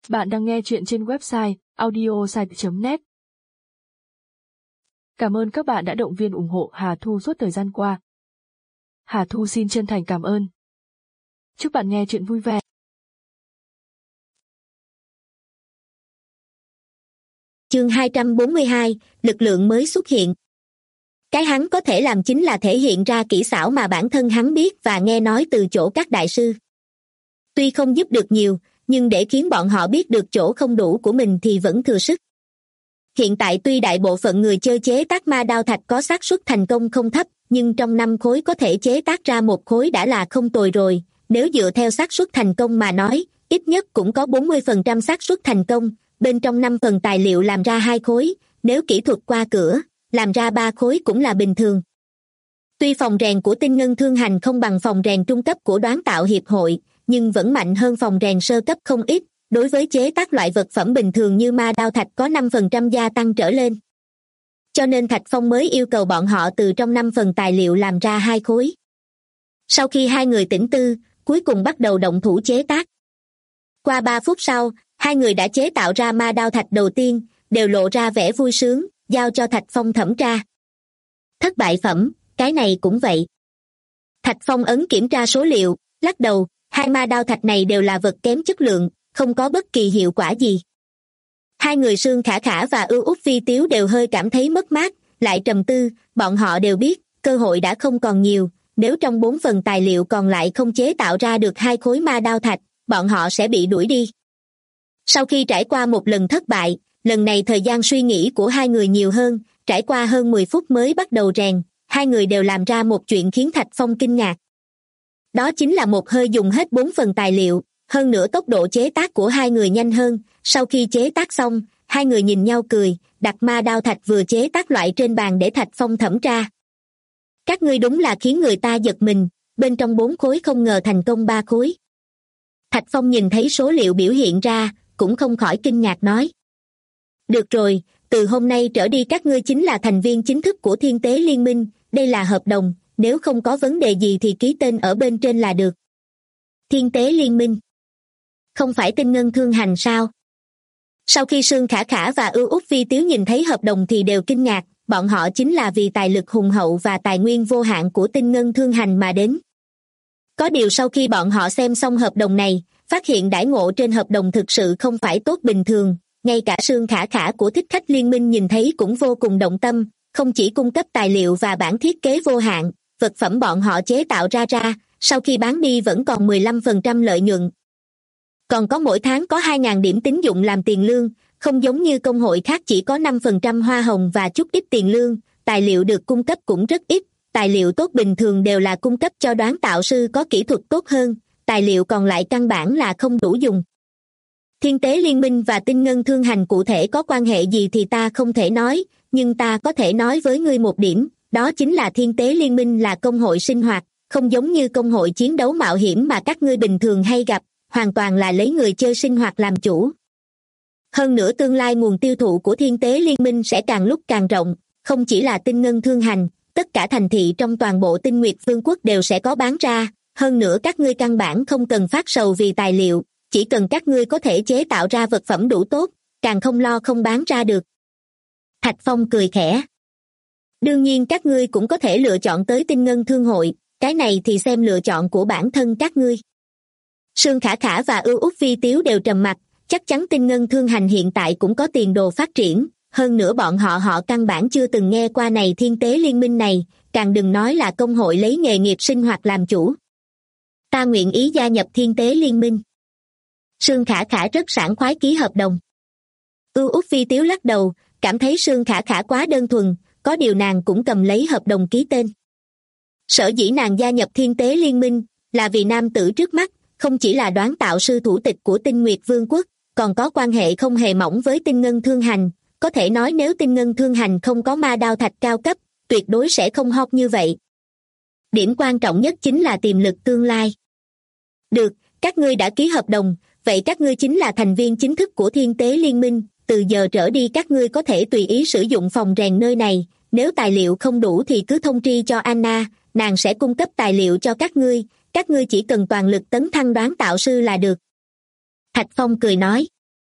Bạn đang nghe chuyện trên website audiosite.net. Cảm ơn các bạn đã động viên ủng hộ Hà Thu suốt thời gian qua. Hà Thu xin chân thành cảm ơn. Chúc bạn nghe chuyện vui vẻ. Chương 242, lực lượng mới xuất hiện. Cái hắn có thể làm chính là thể hiện ra kỹ xảo mà bản thân hắn biết và nghe nói từ chỗ các đại sư. Tuy không giúp được nhiều, nhưng để khiến bọn họ biết được chỗ không đủ của mình thì vẫn thừa sức. Hiện tại tuy đại bộ phận người chơi chế tác ma đao thạch có xác suất thành công không thấp, nhưng trong 5 khối có thể chế tác ra 1 khối đã là không tồi rồi. Nếu dựa theo xác suất thành công mà nói, ít nhất cũng có 40% xác suất thành công, bên trong 5 phần tài liệu làm ra 2 khối, nếu kỹ thuật qua cửa, làm ra 3 khối cũng là bình thường. Tuy phòng rèn của Tinh Ngân Thương Hành không bằng phòng rèn trung cấp của Đoán Tạo Hiệp hội, nhưng vẫn mạnh hơn phòng rèn sơ cấp không ít. Đối với chế tác loại vật phẩm bình thường như ma đao thạch có 5% gia tăng trở lên. Cho nên Thạch Phong mới yêu cầu bọn họ từ trong 5 phần tài liệu làm ra 2 khối. Sau khi hai người tĩnh tư, cuối cùng bắt đầu động thủ chế tác. Qua 3 phút sau, hai người đã chế tạo ra ma đao thạch đầu tiên, đều lộ ra vẻ vui sướng, giao cho Thạch Phong thẩm tra. Thất bại phẩm, cái này cũng vậy. Thạch Phong ấn kiểm tra số liệu, lắc đầu, hai ma đao thạch này đều là vật kém chất lượng, không có bất kỳ hiệu quả gì. Hai người Sương Khả Khả và Ưu Út Phi Tiếu đều hơi cảm thấy mất mát, lại trầm tư, bọn họ đều biết, cơ hội đã không còn nhiều, nếu trong 4 phần tài liệu còn lại không chế tạo ra được 2 khối ma đao thạch, bọn họ sẽ bị đuổi đi. Sau khi trải qua một lần thất bại, lần này thời gian suy nghĩ của hai người nhiều hơn, trải qua hơn 10 phút mới bắt đầu rèn, hai người đều làm ra một chuyện khiến Thạch Phong kinh ngạc. Đó chính là một hơi dùng hết 4 phần tài liệu, hơn nữa tốc độ chế tác của hai người nhanh hơn. Sau khi chế tác xong, hai người nhìn nhau cười, đặt ma đao thạch vừa chế tác loại trên bàn để Thạch Phong thẩm tra. Các ngươi đúng là khiến người ta giật mình, bên trong 4 khối không ngờ thành công 3 khối. Thạch Phong nhìn thấy số liệu biểu hiện ra, cũng không khỏi kinh ngạc nói. Được rồi, từ hôm nay trở đi các ngươi chính là thành viên chính thức của Thiên Tế Liên Minh, đây là hợp đồng, nếu không có vấn đề gì thì ký tên ở bên trên là được. Thiên Tế Liên Minh? Không phải Tinh Ngân Thương Hành sao? Sau khi Sương Khả Khả và Ưu Út Phi Tiếu nhìn thấy hợp đồng thì đều kinh ngạc, bọn họ chính là vì tài lực hùng hậu và tài nguyên vô hạn của Tinh Ngân Thương Hành mà đến. Có điều sau khi bọn họ xem xong hợp đồng này, phát hiện đãi ngộ trên hợp đồng thực sự không phải tốt bình thường, ngay cả Sương Khả Khả của Thích Khách Liên Minh nhìn thấy cũng vô cùng động tâm, không chỉ cung cấp tài liệu và bản thiết kế vô hạn, vật phẩm bọn họ chế tạo ra sau khi bán đi vẫn còn 15% lợi nhuận. Còn có mỗi tháng có 2.000 điểm tín dụng làm tiền lương, không giống như công hội khác chỉ có 5% hoa hồng và chút ít tiền lương, tài liệu được cung cấp cũng rất ít, tài liệu tốt bình thường đều là cung cấp cho đoán tạo sư có kỹ thuật tốt hơn, tài liệu còn lại căn bản là không đủ dùng. Thiên Tế Liên Minh và Tinh Ngân Thương Hành cụ thể có quan hệ gì thì ta không thể nói, nhưng ta có thể nói với ngươi một điểm, đó chính là Thiên Tế Liên Minh là công hội sinh hoạt, không giống như công hội chiến đấu mạo hiểm mà các ngươi bình thường hay gặp, hoàn toàn là lấy người chơi sinh hoạt làm chủ. Hơn nữa tương lai nguồn tiêu thụ của Thiên Tế Liên Minh sẽ càng lúc càng rộng, không chỉ là Tinh Ngân Thương Hành, tất cả thành thị trong toàn bộ Tinh Nguyệt Vương quốc đều sẽ có bán ra, hơn nữa các ngươi căn bản không cần phát sầu vì tài liệu, chỉ cần các ngươi có thể chế tạo ra vật phẩm đủ tốt, càng không lo không bán ra được. Thạch Phong cười khẽ. Đương nhiên các ngươi cũng có thể lựa chọn tới Tinh Ngân Thương hội, cái này thì xem lựa chọn của bản thân các ngươi. Sương Khả Khả và Ưu Út Phi Tiếu đều trầm mặc, chắc chắn Tinh Ngân Thương Hành hiện tại cũng có tiền đồ phát triển, hơn nữa bọn họ căn bản chưa từng nghe qua này Thiên Tế Liên Minh này, càng đừng nói là công hội lấy nghề nghiệp sinh hoạt làm chủ. Ta nguyện ý gia nhập Thiên Tế Liên Minh. Sương Khả Khả rất sảng khoái ký hợp đồng. Ưu Út Phi Tiếu lắc đầu, cảm thấy Sương Khả Khả quá đơn thuần, có điều nàng cũng cầm lấy hợp đồng ký tên. Sở dĩ nàng gia nhập Thiên Tế Liên Minh là vì nam tử trước mắt không chỉ là đoán tạo sư thủ tịch của Tinh Nguyệt Vương quốc, còn có quan hệ không hề mỏng với Tinh Ngân Thương Hành, có thể nói nếu Tinh Ngân Thương Hành không có ma đao thạch cao cấp, tuyệt đối sẽ không hot như vậy. Điểm quan trọng nhất chính là tiềm lực tương lai. Được, các ngươi đã ký hợp đồng, vậy các ngươi chính là thành viên chính thức của Thiên Tế Liên Minh, từ giờ trở đi các ngươi có thể tùy ý sử dụng phòng rèn nơi này, nếu tài liệu không đủ thì cứ thông tri cho Anna, nàng sẽ cung cấp tài liệu cho các ngươi chỉ cần toàn lực tấn thăng đoán tạo sư là được. Thạch Phong cười nói.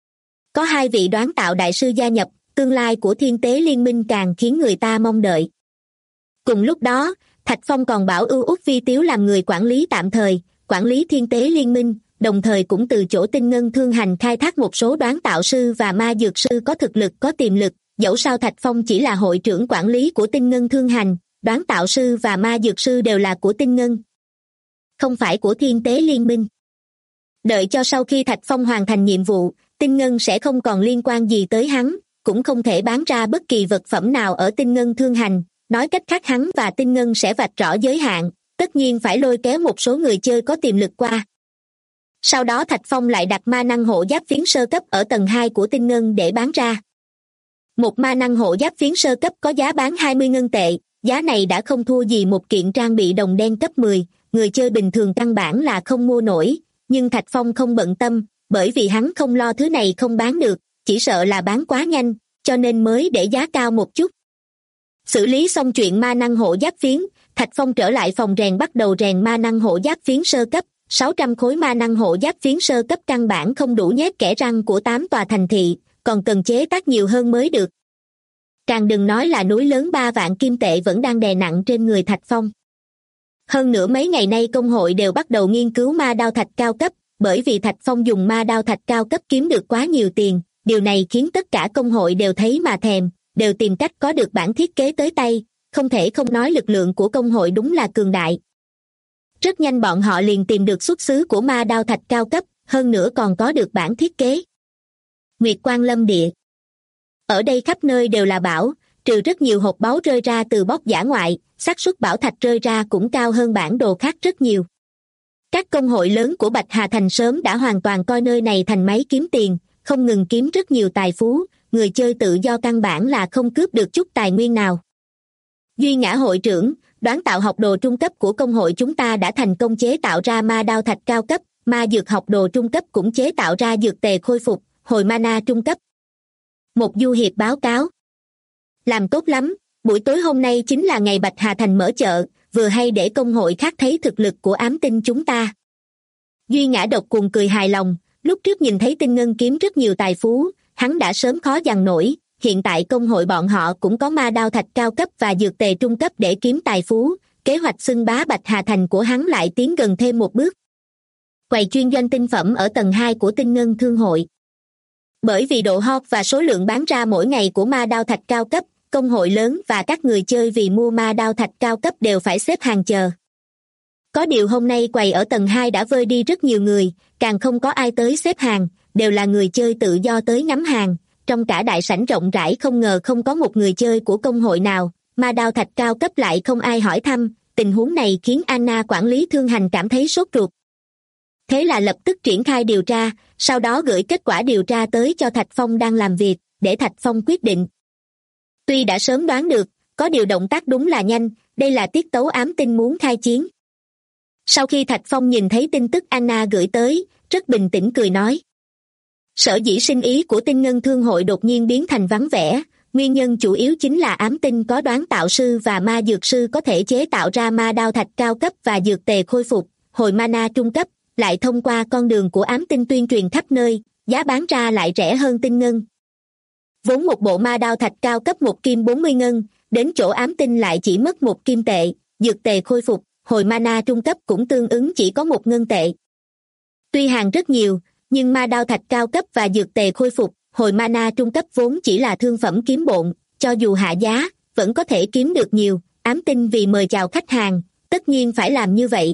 Có 2 vị đoán tạo đại sư gia nhập, tương lai của thiên tế liên minh càng khiến người ta mong đợi. Cùng lúc đó, Thạch Phong còn bảo ưu Úc Vi Tiếu làm người quản lý tạm thời, quản lý thiên tế liên minh, đồng thời cũng từ chỗ Tinh Ngân Thương Hành khai thác một số đoán tạo sư và ma dược sư có thực lực có tiềm lực. Dẫu sao Thạch Phong chỉ là hội trưởng quản lý của Tinh Ngân Thương Hành, đoán tạo sư và ma dược sư đều là của Tinh Ngân, không phải của thiên tế liên minh. Đợi cho sau khi Thạch Phong hoàn thành nhiệm vụ, Tinh Ngân sẽ không còn liên quan gì tới hắn, cũng không thể bán ra bất kỳ vật phẩm nào ở Tinh Ngân Thương Hành. Nói cách khác, hắn và Tinh Ngân sẽ vạch rõ giới hạn, tất nhiên phải lôi kéo một số người chơi có tiềm lực qua. Sau đó Thạch Phong lại đặt ma năng hộ giáp phiến sơ cấp ở tầng 2 của Tinh Ngân để bán ra. Một ma năng hộ giáp phiến sơ cấp có giá bán 20 ngân tệ, giá này đã không thua gì một kiện trang bị đồng đen cấp 10, người chơi bình thường căn bản là không mua nổi, nhưng Thạch Phong không bận tâm, bởi vì hắn không lo thứ này không bán được, chỉ sợ là bán quá nhanh, cho nên mới để giá cao một chút. Xử lý xong chuyện ma năng hộ giáp phiến, Thạch Phong trở lại phòng rèn bắt đầu rèn ma năng hộ giáp phiến sơ cấp. 600 khối ma năng hộ giáp phiến sơ cấp căn bản không đủ nhét kẽ răng của 8 tòa thành thị, còn cần chế tác nhiều hơn mới được. Càng đừng nói là núi lớn 3 vạn kim tệ vẫn đang đè nặng trên người Thạch Phong. Hơn nữa mấy ngày nay công hội đều bắt đầu nghiên cứu ma đao thạch cao cấp, bởi vì Thạch Phong dùng ma đao thạch cao cấp kiếm được quá nhiều tiền, điều này khiến tất cả công hội đều thấy mà thèm, đều tìm cách có được bản thiết kế tới tay, không thể không nói lực lượng của công hội đúng là cường đại. Rất nhanh bọn họ liền tìm được xuất xứ của ma đao thạch cao cấp, hơn nữa còn có được bản thiết kế. Nguyệt Quan Lâm Địa. Ở đây khắp nơi đều là bảo, trừ rất nhiều hộp báu rơi ra từ bóc giả ngoại, xác suất bảo thạch rơi ra cũng cao hơn bản đồ khác rất nhiều. Các công hội lớn của Bạch Hà Thành sớm đã hoàn toàn coi nơi này thành máy kiếm tiền, không ngừng kiếm rất nhiều tài phú, người chơi tự do căn bản là không cướp được chút tài nguyên nào. Duy Ngã hội trưởng, đoán tạo học đồ trung cấp của công hội chúng ta đã thành công chế tạo ra ma đao thạch cao cấp, ma dược học đồ trung cấp cũng chế tạo ra dược tề khôi phục, hồi mana trung cấp. Một du hiệp báo cáo. Làm tốt lắm, buổi tối hôm nay chính là ngày Bạch Hà Thành mở chợ, vừa hay để công hội khác thấy thực lực của ám tinh chúng ta. Duy Ngã độc cùng cười hài lòng, lúc trước nhìn thấy Tinh Ngân kiếm rất nhiều tài phú, hắn đã sớm khó dằn nổi, hiện tại công hội bọn họ cũng có ma đao thạch cao cấp và dược tề trung cấp để kiếm tài phú, kế hoạch xưng bá Bạch Hà Thành của hắn lại tiến gần thêm một bước. Quầy chuyên doanh tinh phẩm ở tầng 2 của Tinh Ngân Thương hội. Bởi vì độ hot và số lượng bán ra mỗi ngày của ma đao thạch cao cấp, công hội lớn và các người chơi vì mua ma đao thạch cao cấp đều phải xếp hàng chờ. Có điều hôm nay quầy ở tầng 2 đã vơi đi rất nhiều người, càng không có ai tới xếp hàng, đều là người chơi tự do tới ngắm hàng. Trong cả đại sảnh rộng rãi không ngờ không có một người chơi của công hội nào, ma đao thạch cao cấp lại không ai hỏi thăm, tình huống này khiến Anna quản lý thương hành cảm thấy sốt ruột. Thế là lập tức triển khai điều tra, sau đó gửi kết quả điều tra tới cho Thạch Phong đang làm việc, để Thạch Phong quyết định. Tuy đã sớm đoán được, có điều động tác đúng là nhanh, đây là tiết tấu ám tinh muốn khai chiến. Sau khi Thạch Phong nhìn thấy tin tức Anna gửi tới, rất bình tĩnh cười nói. Sở dĩ sinh ý của Tinh Ngân Thương hội đột nhiên biến thành vắng vẻ, nguyên nhân chủ yếu chính là ám tinh có đoán tạo sư và ma dược sư có thể chế tạo ra ma đao thạch cao cấp và dược tề khôi phục, hồi mana trung cấp, lại thông qua con đường của ám tinh tuyên truyền khắp nơi, giá bán ra lại rẻ hơn Tinh Ngân. Vốn một bộ ma đao thạch cao cấp 1 kim 40 ngân, đến chỗ ám tinh lại chỉ mất 1 kim tệ, dược tề khôi phục, hồi mana trung cấp cũng tương ứng chỉ có 1 ngân tệ. Tuy hàng rất nhiều, nhưng ma đao thạch cao cấp và dược tề khôi phục, hồi mana trung cấp vốn chỉ là thương phẩm kiếm bộn, cho dù hạ giá, vẫn có thể kiếm được nhiều, ám tinh vì mời chào khách hàng, tất nhiên phải làm như vậy.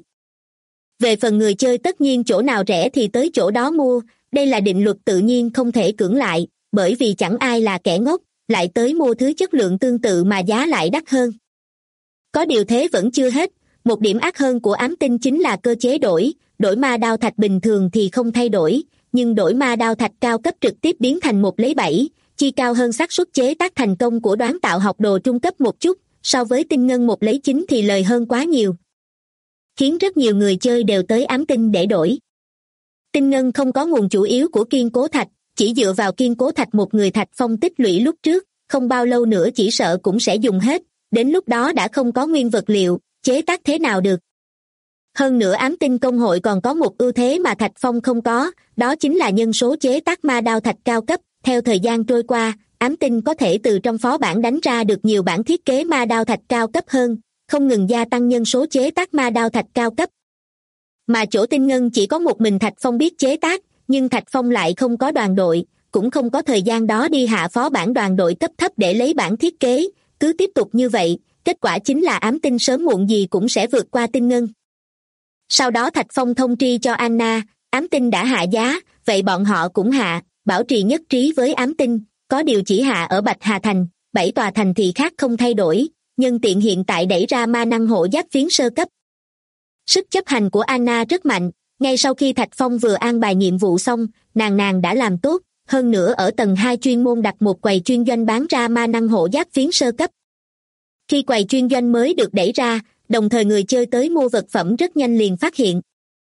Về phần người chơi tất nhiên chỗ nào rẻ thì tới chỗ đó mua, đây là định luật tự nhiên không thể cưỡng lại, bởi vì chẳng ai là kẻ ngốc, lại tới mua thứ chất lượng tương tự mà giá lại đắt hơn. Có điều thế vẫn chưa hết, một điểm ác hơn của ám tinh chính là cơ chế đổi ma đao thạch bình thường thì không thay đổi, nhưng đổi ma đao thạch cao cấp trực tiếp biến thành 1/7, chi cao hơn xác suất chế tác thành công của đoán tạo học đồ trung cấp một chút, so với Tinh Ngân 1/9 thì lời hơn quá nhiều. Khiến rất nhiều người chơi đều tới ám tinh để đổi. Tinh Ngân không có nguồn chủ yếu của kiên cố thạch, chỉ dựa vào kiên cố thạch một người Thạch Phong tích lũy lúc trước, không bao lâu nữa chỉ sợ cũng sẽ dùng hết, đến lúc đó đã không có nguyên vật liệu, chế tác thế nào được. Hơn nữa ám tinh công hội còn có một ưu thế mà Thạch Phong không có, đó chính là nhân số chế tác ma đao thạch cao cấp. Theo thời gian trôi qua, ám tinh có thể từ trong phó bản đánh ra được nhiều bản thiết kế ma đao thạch cao cấp hơn, không ngừng gia tăng nhân số chế tác ma đao thạch cao cấp. Mà chỗ tinh ngân chỉ có một mình Thạch Phong biết chế tác, nhưng Thạch Phong lại không có đoàn đội, cũng không có thời gian đó đi hạ phó bản đoàn đội cấp thấp để lấy bản thiết kế. Cứ tiếp tục như vậy, kết quả chính là ám tinh sớm muộn gì cũng sẽ vượt qua tinh ngân. Sau đó Thạch Phong thông tri cho Anna, ám tinh đã hạ giá, vậy bọn họ cũng hạ, bảo trì nhất trí với ám tinh, có điều chỉ hạ ở Bạch Hà Thành, 7 tòa thành thị khác không thay đổi, nhân tiện hiện tại đẩy ra ma năng hộ giáp phiến sơ cấp. Sức chấp hành của Anna rất mạnh, ngay sau khi Thạch Phong vừa an bài nhiệm vụ xong, nàng đã làm tốt, hơn nữa ở tầng 2 chuyên môn đặt một quầy chuyên doanh bán ra ma năng hộ giáp phiến sơ cấp. Khi quầy chuyên doanh mới được đẩy ra, đồng thời người chơi tới mua vật phẩm rất nhanh liền phát hiện.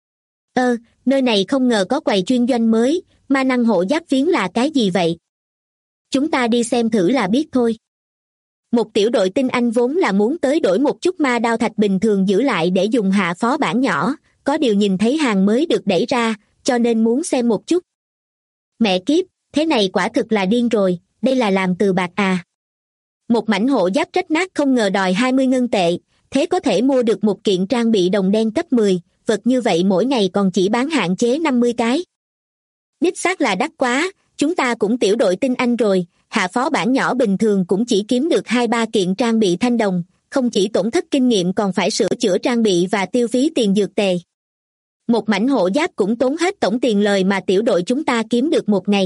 Nơi này không ngờ có quầy chuyên doanh mới, ma năng hộ giáp phiến là cái gì vậy? Chúng ta đi xem thử là biết thôi. Một tiểu đội tinh anh vốn là muốn tới đổi một chút ma đao thạch bình thường giữ lại để dùng hạ phó bản nhỏ, có điều nhìn thấy hàng mới được đẩy ra, cho nên muốn xem một chút. Mẹ kiếp, thế này quả thực là điên rồi, đây là làm từ bạc à? Một mảnh hộ giáp rách nát không ngờ đòi 20 ngân tệ, thế có thể mua được một kiện trang bị đồng đen cấp 10, vật như vậy mỗi ngày còn chỉ bán hạn chế 50 cái. Đích xác là đắt quá, chúng ta cũng tiểu đội tinh anh rồi, hạ phó bản nhỏ bình thường cũng chỉ kiếm được 2-3 kiện trang bị thanh đồng, không chỉ tổn thất kinh nghiệm còn phải sửa chữa trang bị và tiêu phí tiền dược tề. Một mảnh hộ giáp cũng tốn hết tổng tiền lời mà tiểu đội chúng ta kiếm được một ngày.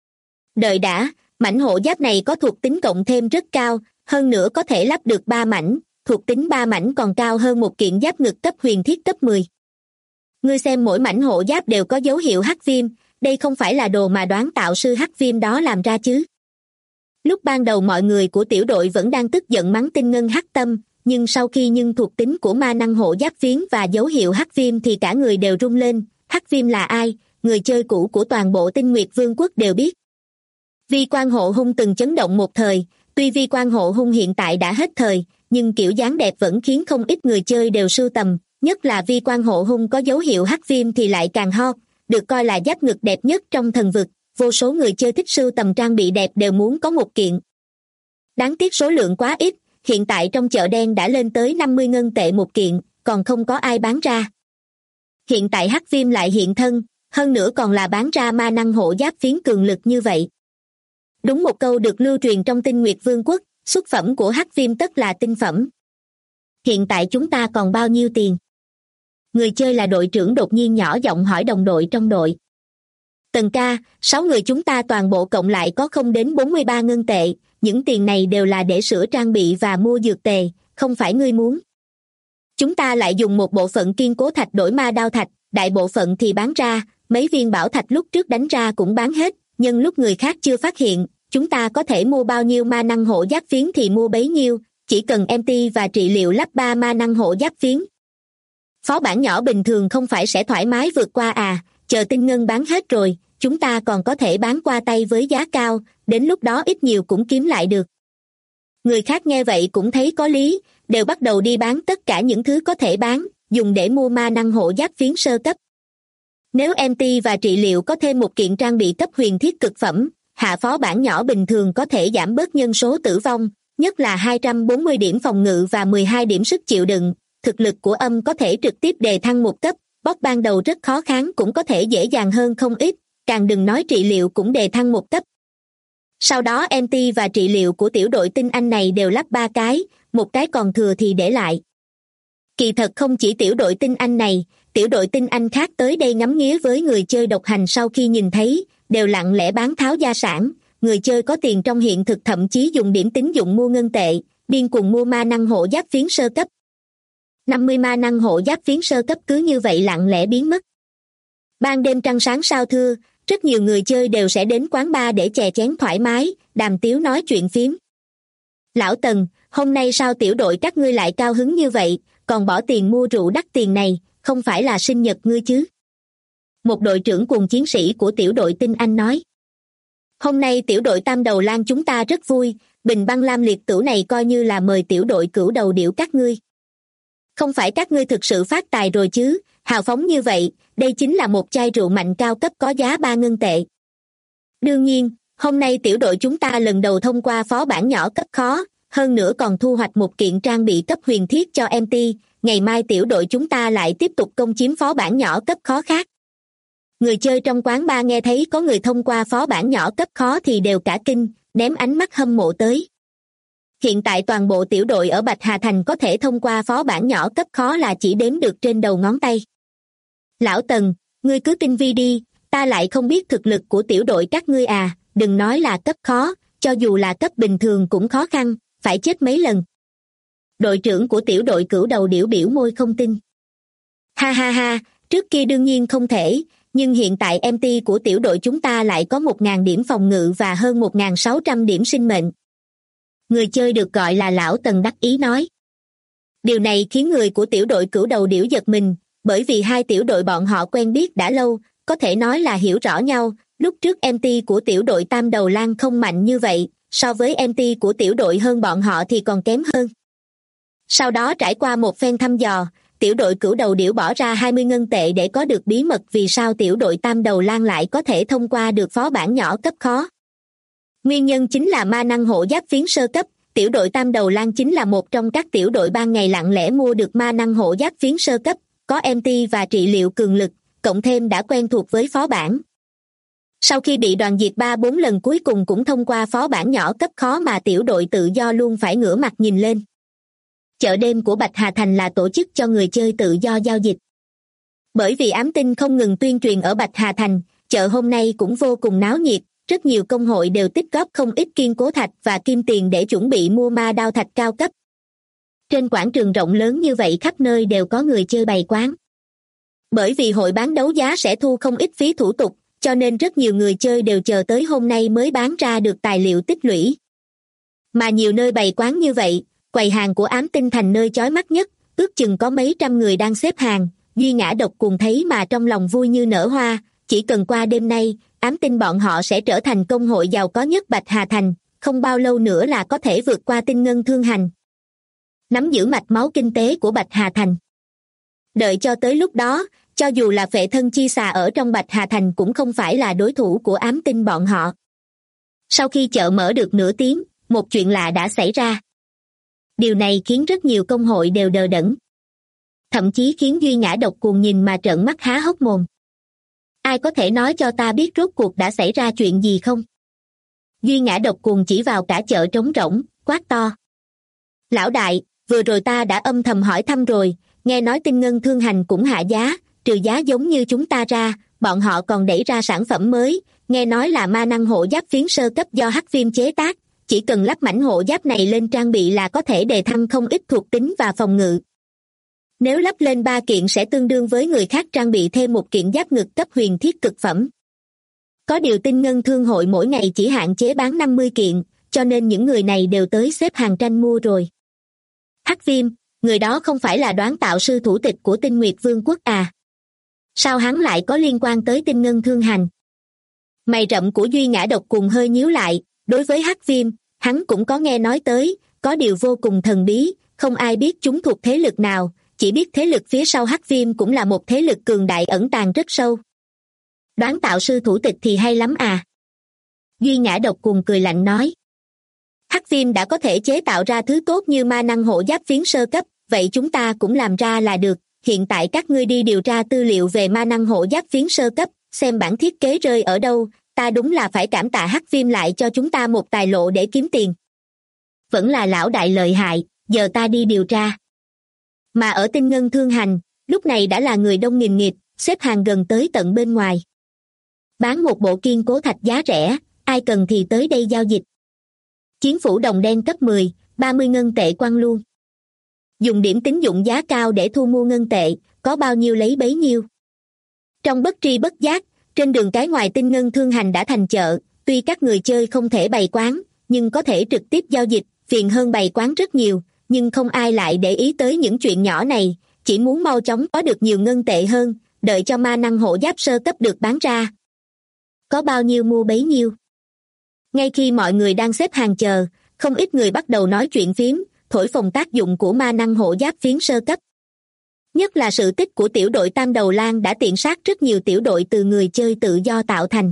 Đợi đã, mảnh hộ giáp này có thuộc tính cộng thêm rất cao, hơn nữa có thể lắp được 3 mảnh, thuộc tính 3 mảnh còn cao hơn một kiện giáp ngực cấp huyền thiết cấp 10. Ngươi xem mỗi mảnh hộ giáp đều có dấu hiệu hắc viêm, đây không phải là đồ mà đoán tạo sư hắc viêm đó làm ra chứ. Lúc ban đầu mọi người của tiểu đội vẫn đang tức giận mắng tinh ngân hắc tâm, nhưng sau khi nhưng thuộc tính của ma năng hộ giáp phiến và dấu hiệu hắc viêm thì cả người đều rung lên. Hắc viêm là ai? Người chơi cũ của toàn bộ Tinh Nguyệt Vương quốc đều biết. Vi Quan Hộ Hung từng chấn động một thời, tuy Vi Quan Hộ Hung hiện tại đã hết thời, nhưng kiểu dáng đẹp vẫn khiến không ít người chơi đều sưu tầm, nhất là Vi Quan Hộ Hung có dấu hiệu hắc viêm thì lại càng hot, được coi là giáp ngực đẹp nhất trong thần vực, vô số người chơi thích sưu tầm trang bị đẹp đều muốn có một kiện. Đáng tiếc số lượng quá ít, hiện tại trong chợ đen đã lên tới 50 ngân tệ một kiện, còn không có ai bán ra. Hiện tại hắc viêm lại hiện thân, hơn nữa còn là bán ra ma năng hộ giáp phiến cường lực như vậy. Đúng một câu được lưu truyền trong Tinh Nguyệt Vương quốc, xuất phẩm của hắc viêm tất là tinh phẩm. Hiện tại chúng ta còn bao nhiêu tiền? Người chơi là đội trưởng đột nhiên nhỏ giọng hỏi đồng đội trong đội. Tần ca, 6 người chúng ta toàn bộ cộng lại có không đến 43 ngân tệ, những tiền này đều là để sửa trang bị và mua dược tề, không phải ngươi muốn. Chúng ta lại dùng một bộ phận kiên cố thạch đổi ma đao thạch, đại bộ phận thì bán ra, mấy viên bảo thạch lúc trước đánh ra cũng bán hết, nhưng lúc người khác chưa phát hiện, chúng ta có thể mua bao nhiêu ma năng hộ giáp phiến thì mua bấy nhiêu, chỉ cần MT và trị liệu lắp 3 ma năng hộ giáp phiến. Phó bản nhỏ bình thường không phải sẽ thoải mái vượt qua à, chờ tinh ngân bán hết rồi, chúng ta còn có thể bán qua tay với giá cao, đến lúc đó ít nhiều cũng kiếm lại được. Người khác nghe vậy cũng thấy có lý, đều bắt đầu đi bán tất cả những thứ có thể bán, dùng để mua ma năng hộ giáp phiến sơ cấp. Nếu MT và trị liệu có thêm một kiện trang bị cấp huyền thiết cực phẩm, hạ phó bản nhỏ bình thường có thể giảm bớt nhân số tử vong, nhất là 240 điểm phòng ngự và 12 điểm sức chịu đựng. Thực lực của âm có thể trực tiếp đề thăng một cấp, boss ban đầu rất khó kháng cũng có thể dễ dàng hơn không ít, càng đừng nói trị liệu cũng đề thăng một cấp. Sau đó MT và trị liệu của tiểu đội tinh anh này đều lắp 3 cái, một cái còn thừa thì để lại. Kỳ thật không chỉ tiểu đội tinh anh này, tiểu đội tinh anh khác tới đây ngắm nghía với người chơi độc hành sau khi nhìn thấy, đều lặng lẽ bán tháo gia sản, người chơi có tiền trong hiện thực thậm chí dùng điểm tín dụng mua ngân tệ, điên cuồng mua ma năng hộ giáp phiến sơ cấp. 50 ma năng hộ giáp phiến sơ cấp cứ như vậy lặng lẽ biến mất. Ban đêm trăng sáng sao thưa, rất nhiều người chơi đều sẽ đến quán bar để chè chén thoải mái, đàm tiếu nói chuyện phiếm. Lão Tần, hôm nay sao tiểu đội các ngươi lại cao hứng như vậy, còn bỏ tiền mua rượu đắt tiền này, không phải là sinh nhật ngươi chứ? Một đội trưởng cùng chiến sĩ của tiểu đội tinh anh nói. Hôm nay tiểu đội Tam Đầu Lang chúng ta rất vui, bình băng lam liệt tửu này coi như là mời tiểu đội cửu đầu điểu các ngươi. Không phải các ngươi thực sự phát tài rồi chứ, hào phóng như vậy, đây chính là một chai rượu mạnh cao cấp có giá 3 ngân tệ. Đương nhiên, hôm nay tiểu đội chúng ta lần đầu thông qua phó bản nhỏ cấp khó, hơn nữa còn thu hoạch một kiện trang bị cấp huyền thiết cho MT, ngày mai tiểu đội chúng ta lại tiếp tục công chiếm phó bản nhỏ cấp khó khác. Người chơi trong quán bar nghe thấy có người thông qua phó bản nhỏ cấp khó thì đều cả kinh, ném ánh mắt hâm mộ tới. Hiện tại toàn bộ tiểu đội ở Bạch Hà Thành có thể thông qua phó bản nhỏ cấp khó là chỉ đếm được trên đầu ngón tay. Lão Tần, ngươi cứ tinh vi đi, ta lại không biết thực lực của tiểu đội các ngươi à, đừng nói là cấp khó, cho dù là cấp bình thường cũng khó khăn, phải chết mấy lần. Đội trưởng của tiểu đội Cửu Đầu Điểu biểu môi không tin. Ha ha ha, trước kia đương nhiên không thể, nhưng hiện tại MT của tiểu đội chúng ta lại có 1.000 điểm phòng ngự và hơn 1.600 điểm sinh mệnh. Người chơi được gọi là Lão Tần đắc ý nói. Điều này khiến người của tiểu đội Cửu Đầu Điểu giật mình, bởi vì hai tiểu đội bọn họ quen biết đã lâu, có thể nói là hiểu rõ nhau. Lúc trước MT của tiểu đội Tam Đầu Lang không mạnh như vậy, so với MT của tiểu đội hơn bọn họ thì còn kém hơn. Sau đó trải qua một phen thăm dò, tiểu đội Cửu Đầu Điểu bỏ ra 20 ngân tệ để có được bí mật vì sao tiểu đội Tam Đầu Lang lại có thể thông qua được phó bản nhỏ cấp khó. Nguyên nhân chính là ma năng hộ giáp phiến sơ cấp, tiểu đội Tam Đầu Lang chính là một trong các tiểu đội ban ngày lặng lẽ mua được ma năng hộ giáp phiến sơ cấp, có MT và trị liệu cường lực, cộng thêm đã quen thuộc với phó bản. Sau khi bị đoàn diệt 3-4 lần cuối cùng cũng thông qua phó bản nhỏ cấp khó mà tiểu đội tự do luôn phải ngửa mặt nhìn lên. Chợ đêm của Bạch Hà Thành là tổ chức cho người chơi tự do giao dịch. Bởi vì ám tinh không ngừng tuyên truyền ở Bạch Hà Thành, chợ hôm nay cũng vô cùng náo nhiệt, rất nhiều công hội đều tích góp không ít kiên cố thạch và kim tiền để chuẩn bị mua ma đao thạch cao cấp. Trên quảng trường rộng lớn như vậy khắp nơi đều có người chơi bày quán. Bởi vì hội bán đấu giá sẽ thu không ít phí thủ tục, cho nên rất nhiều người chơi đều chờ tới hôm nay mới bán ra được tài liệu tích lũy. Mà nhiều nơi bày quán như vậy, quầy hàng của ám tinh thành nơi chói mắt nhất, ước chừng có mấy trăm người đang xếp hàng, Duy Ngã Độc cùng thấy mà trong lòng vui như nở hoa, chỉ cần qua đêm nay, ám tinh bọn họ sẽ trở thành công hội giàu có nhất Bạch Hà Thành, không bao lâu nữa là có thể vượt qua Tinh Ngân Thương Hành. Nắm giữ mạch máu kinh tế của Bạch Hà Thành. Đợi cho tới lúc đó, cho dù là phệ thân chi xà ở trong Bạch Hà Thành cũng không phải là đối thủ của ám tinh bọn họ. Sau khi chợ mở được nửa tiếng, một chuyện lạ đã xảy ra. Điều này khiến rất nhiều công hội đều đờ đẫn. Thậm chí khiến Duy Ngã Độc cuồng nhìn mà trợn mắt há hốc mồm. Ai có thể nói cho ta biết rốt cuộc đã xảy ra chuyện gì không? Duy Ngã Độc cuồng chỉ vào cả chợ trống rỗng, quát to. Lão đại, vừa rồi ta đã âm thầm hỏi thăm rồi, nghe nói Tinh Ngân Thương Hành cũng hạ giá, trừ giá giống như chúng ta ra, bọn họ còn đẩy ra sản phẩm mới, nghe nói là ma năng hộ giáp phiến sơ cấp do Hắc Viêm chế tác, chỉ cần lắp mảnh hộ giáp này lên trang bị là có thể đề thăng không ít thuộc tính và phòng ngự. Nếu lắp lên 3 kiện sẽ tương đương với người khác trang bị thêm một kiện giáp ngực cấp huyền thiết cực phẩm. Có điều Tinh Ngân Thương hội mỗi ngày chỉ hạn chế bán 50 kiện, cho nên những người này đều tới xếp hàng tranh mua rồi. Hắc Viêm, người đó không phải là đoán tạo sư thủ tịch của Tinh Nguyệt Vương quốc à? Sao hắn lại có liên quan tới Tinh Ngân Thương Hành? Mày rậm của Duy Ngã Độc cùng hơi nhíu lại, đối với Hắc Viêm, hắn cũng có nghe nói tới, có điều vô cùng thần bí, không ai biết chúng thuộc thế lực nào, chỉ biết thế lực phía sau Hắc Viêm cũng là một thế lực cường đại ẩn tàng rất sâu. Đoán tạo sư thủ tịch thì hay lắm à? Duy Ngã Độc cùng cười lạnh nói. Hắc Viêm đã có thể chế tạo ra thứ tốt như ma năng hộ giáp phiến sơ cấp, vậy chúng ta cũng làm ra là được, hiện tại các ngươi đi điều tra tư liệu về ma năng hộ giáp phiến sơ cấp, xem bản thiết kế rơi ở đâu, ta đúng là phải cảm tạ Hắc Viêm lại cho chúng ta một tài lộ để kiếm tiền. Vẫn là lão đại lợi hại, giờ ta đi điều tra. Mà ở Tinh Ngân Thương Hành, lúc này đã là người đông nghìn nghịt, xếp hàng gần tới tận bên ngoài. Bán một bộ kiên cố thạch giá rẻ, ai cần thì tới đây giao dịch. Chiến phủ đồng đen cấp 10, 30 ngân tệ quăng luôn. Dùng điểm tín dụng giá cao để thu mua ngân tệ, có bao nhiêu lấy bấy nhiêu. Trong bất tri bất giác, trên đường cái ngoài Tinh Ngân Thương Hành đã thành chợ, tuy các người chơi không thể bày quán, nhưng có thể trực tiếp giao dịch, phiền hơn bày quán rất nhiều, nhưng không ai lại để ý tới những chuyện nhỏ này, chỉ muốn mau chóng có được nhiều ngân tệ hơn, đợi cho ma năng hộ giáp sơ cấp được bán ra. Có bao nhiêu mua bấy nhiêu. Ngay khi mọi người đang xếp hàng chờ, không ít người bắt đầu nói chuyện phiếm, thổi phồng tác dụng của ma năng hộ giáp phiến sơ cấp. Nhất là sự tích của tiểu đội Tam Đầu Lang đã tiện sát rất nhiều tiểu đội từ người chơi tự do tạo thành.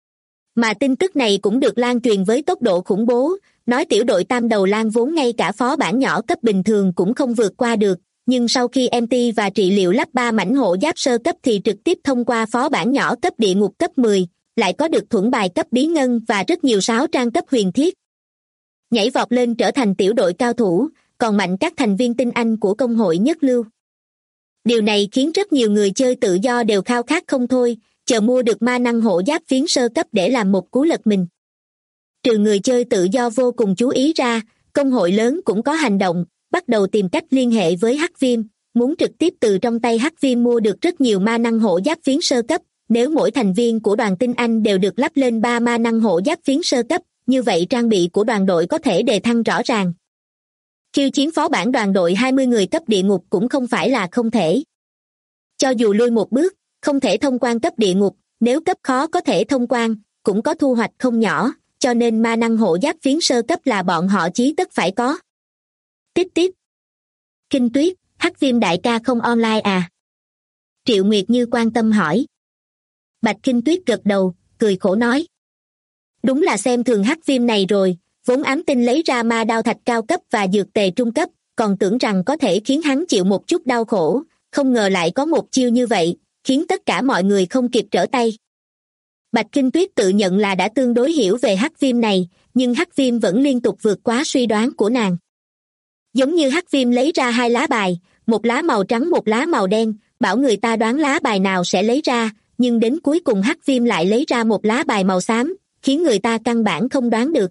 Mà tin tức này cũng được lan truyền với tốc độ khủng bố, nói tiểu đội Tam Đầu Lang vốn ngay cả phó bản nhỏ cấp bình thường cũng không vượt qua được, nhưng sau khi MT và trị liệu lắp 3 mảnh hộ giáp sơ cấp thì trực tiếp thông qua phó bản nhỏ cấp địa ngục cấp 10, lại có được thuẫn bài cấp bí ngân và rất nhiều sáo trang cấp huyền thiết. Nhảy vọt lên trở thành tiểu đội cao thủ, còn mạnh các thành viên tinh anh của công hội nhất lưu. Điều này khiến rất nhiều người chơi tự do đều khao khát không thôi, chờ mua được ma năng hộ giáp phiến sơ cấp để làm một cú lật mình. Trừ người chơi tự do vô cùng chú ý ra, công hội lớn cũng có hành động, bắt đầu tìm cách liên hệ với Hắc Viêm, muốn trực tiếp từ trong tay Hắc Viêm mua được rất nhiều ma năng hộ giáp phiến sơ cấp. Nếu mỗi thành viên của đoàn tinh anh đều được lắp lên 3 ma năng hộ giáp phiến sơ cấp, như vậy trang bị của đoàn đội có thể đề thăng rõ ràng. Khiêu chiến phó bản đoàn đội 20 người cấp địa ngục cũng không phải là không thể. Cho dù lui một bước, không thể thông quan cấp địa ngục, nếu cấp khó có thể thông quan, cũng có thu hoạch không nhỏ, cho nên ma năng hộ giáp phiến sơ cấp là bọn họ chí tất phải có. Tiếp tiếp. Kinh Tuyết, Hắc Viêm đại ca không online à? Triệu Nguyệt Như quan tâm hỏi. Bạch Kinh Tuyết gật đầu, cười khổ nói. Đúng là xem thường Hắc Viêm này rồi, vốn ám tinh lấy ra ma đao thạch cao cấp và dược tề trung cấp, còn tưởng rằng có thể khiến hắn chịu một chút đau khổ, không ngờ lại có một chiêu như vậy, khiến tất cả mọi người không kịp trở tay. Bạch Kinh Tuyết tự nhận là đã tương đối hiểu về Hắc Viêm này, nhưng Hắc Viêm vẫn liên tục vượt quá suy đoán của nàng. Giống như Hắc Viêm lấy ra 2 lá bài, một lá màu trắng một lá màu đen, bảo người ta đoán lá bài nào sẽ lấy ra, nhưng đến cuối cùng Hắc Viêm lại lấy ra một lá bài màu xám, khiến người ta căn bản không đoán được.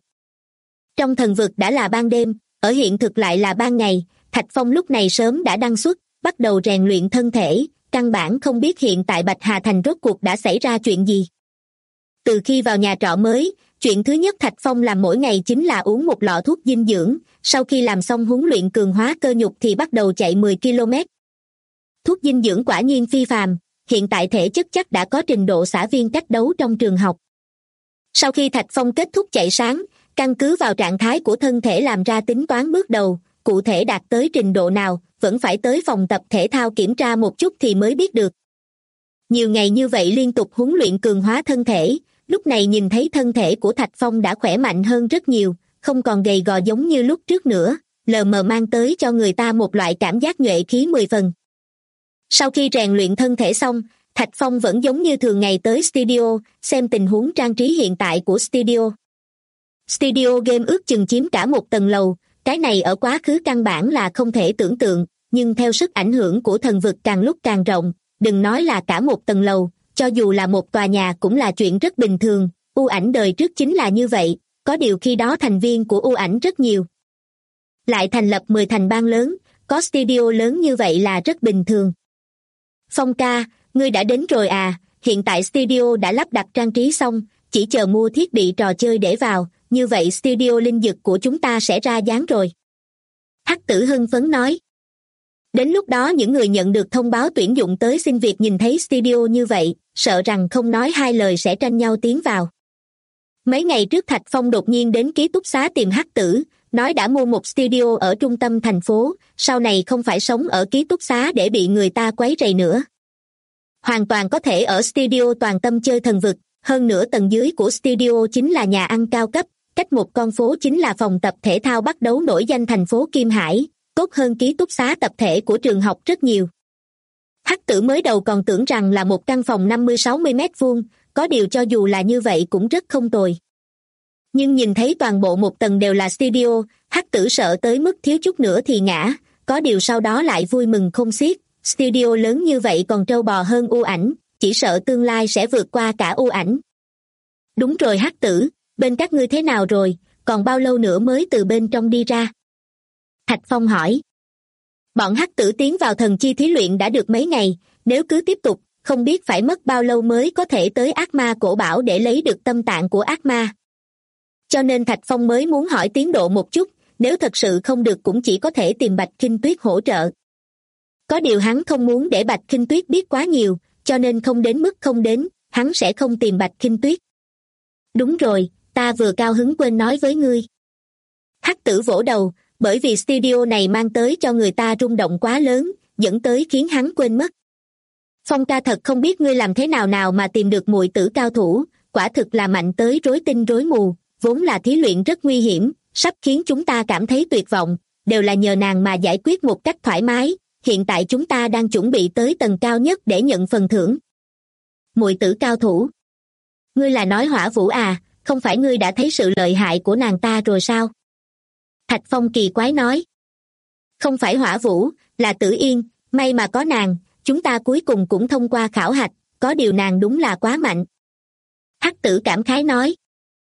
Trong thần vực đã là ban đêm, ở hiện thực lại là ban ngày, Thạch Phong lúc này sớm đã đăng xuất, bắt đầu rèn luyện thân thể, căn bản không biết hiện tại Bạch Hà Thành rốt cuộc đã xảy ra chuyện gì. Từ khi vào nhà trọ mới, chuyện thứ nhất Thạch Phong làm mỗi ngày chính là uống một lọ thuốc dinh dưỡng, sau khi làm xong huấn luyện cường hóa cơ nhục thì bắt đầu chạy 10 km. Thuốc dinh dưỡng quả nhiên phi phàm, hiện tại thể chất chắc đã có trình độ xã viên cách đấu trong trường học. Sau khi Thạch Phong kết thúc chạy sáng, căn cứ vào trạng thái của thân thể làm ra tính toán bước đầu, cụ thể đạt tới trình độ nào, vẫn phải tới phòng tập thể thao kiểm tra một chút thì mới biết được. Nhiều ngày như vậy liên tục huấn luyện cường hóa thân thể, lúc này nhìn thấy thân thể của Thạch Phong đã khỏe mạnh hơn rất nhiều, không còn gầy gò giống như lúc trước nữa, lờ mờ mang tới cho người ta một loại cảm giác nhuệ khí 10 phần. Sau khi rèn luyện thân thể xong, Thạch Phong vẫn giống như thường ngày tới studio, xem tình huống trang trí hiện tại của studio. Studio game ước chừng chiếm cả một tầng lầu, cái này ở quá khứ căn bản là không thể tưởng tượng, nhưng theo sức ảnh hưởng của thần vực càng lúc càng rộng, đừng nói là cả một tầng lầu, cho dù là một tòa nhà cũng là chuyện rất bình thường, U Ảnh đời trước chính là như vậy, có điều khi đó thành viên của U Ảnh rất nhiều. Lại thành lập 10 thành bang lớn, có studio lớn như vậy là rất bình thường. Phong ca, ngươi đã đến rồi à, hiện tại studio đã lắp đặt trang trí xong, chỉ chờ mua thiết bị trò chơi để vào, như vậy studio linh dực của chúng ta sẽ ra dáng rồi. Hắc Tử hưng phấn nói. Đến lúc đó những người nhận được thông báo tuyển dụng tới xin việc nhìn thấy studio như vậy, sợ rằng không nói hai lời sẽ tranh nhau tiến vào. Mấy ngày trước Thạch Phong đột nhiên đến ký túc xá tìm Hắc Tử, nói đã mua một studio ở trung tâm thành phố, sau này không phải sống ở ký túc xá để bị người ta quấy rầy nữa. Hoàn toàn có thể ở studio toàn tâm chơi thần vực, hơn nữa tầng dưới của studio chính là nhà ăn cao cấp, cách một con phố chính là phòng tập thể thao bắt đấu nổi danh thành phố Kim Hải, tốt hơn ký túc xá tập thể của trường học rất nhiều. Hắc Tử mới đầu còn tưởng rằng là một căn phòng 50-60 mét vuông, có điều cho dù là như vậy cũng rất không tồi. Nhưng nhìn thấy toàn bộ một tầng đều là studio, Hắc Tử sợ tới mức thiếu chút nữa thì ngã, có điều sau đó lại vui mừng không xiết, studio lớn như vậy còn trâu bò hơn U Ảnh, chỉ sợ tương lai sẽ vượt qua cả U Ảnh. Đúng rồi Hắc Tử, bên các ngươi thế nào rồi, còn bao lâu nữa mới từ bên trong đi ra? Thạch Phong hỏi. Bọn Hắc Tử tiến vào thần chi thí luyện đã được mấy ngày, nếu cứ tiếp tục, không biết phải mất bao lâu mới có thể tới ác ma cổ bảo để lấy được tâm tạng của ác ma. Cho nên Thạch Phong mới muốn hỏi tiến độ một chút, nếu thật sự không được cũng chỉ có thể tìm Bạch Kinh Tuyết hỗ trợ. Có điều hắn không muốn để Bạch Kinh Tuyết biết quá nhiều, cho nên không đến mức không đến, hắn sẽ không tìm Bạch Kinh Tuyết. Đúng rồi, ta vừa cao hứng quên nói với ngươi. Hắc Tử vỗ đầu, bởi vì studio này mang tới cho người ta rung động quá lớn, dẫn tới khiến hắn quên mất. Phong ca thật không biết ngươi làm thế nào mà tìm được muội tử cao thủ, quả thực là mạnh tới rối tinh rối mù, vốn là thí luyện rất nguy hiểm, sắp khiến chúng ta cảm thấy tuyệt vọng, đều là nhờ nàng mà giải quyết một cách thoải mái, hiện tại chúng ta đang chuẩn bị tới tầng cao nhất để nhận phần thưởng. Muội tử cao thủ? Ngươi là nói Hỏa Vũ à, không phải ngươi đã thấy sự lợi hại của nàng ta rồi sao? Thạch Phong kỳ quái nói. Không phải Hỏa Vũ, là Tử Yên, may mà có nàng, chúng ta cuối cùng cũng thông qua khảo hạch, có điều nàng đúng là quá mạnh. Hắc Tử cảm khái nói.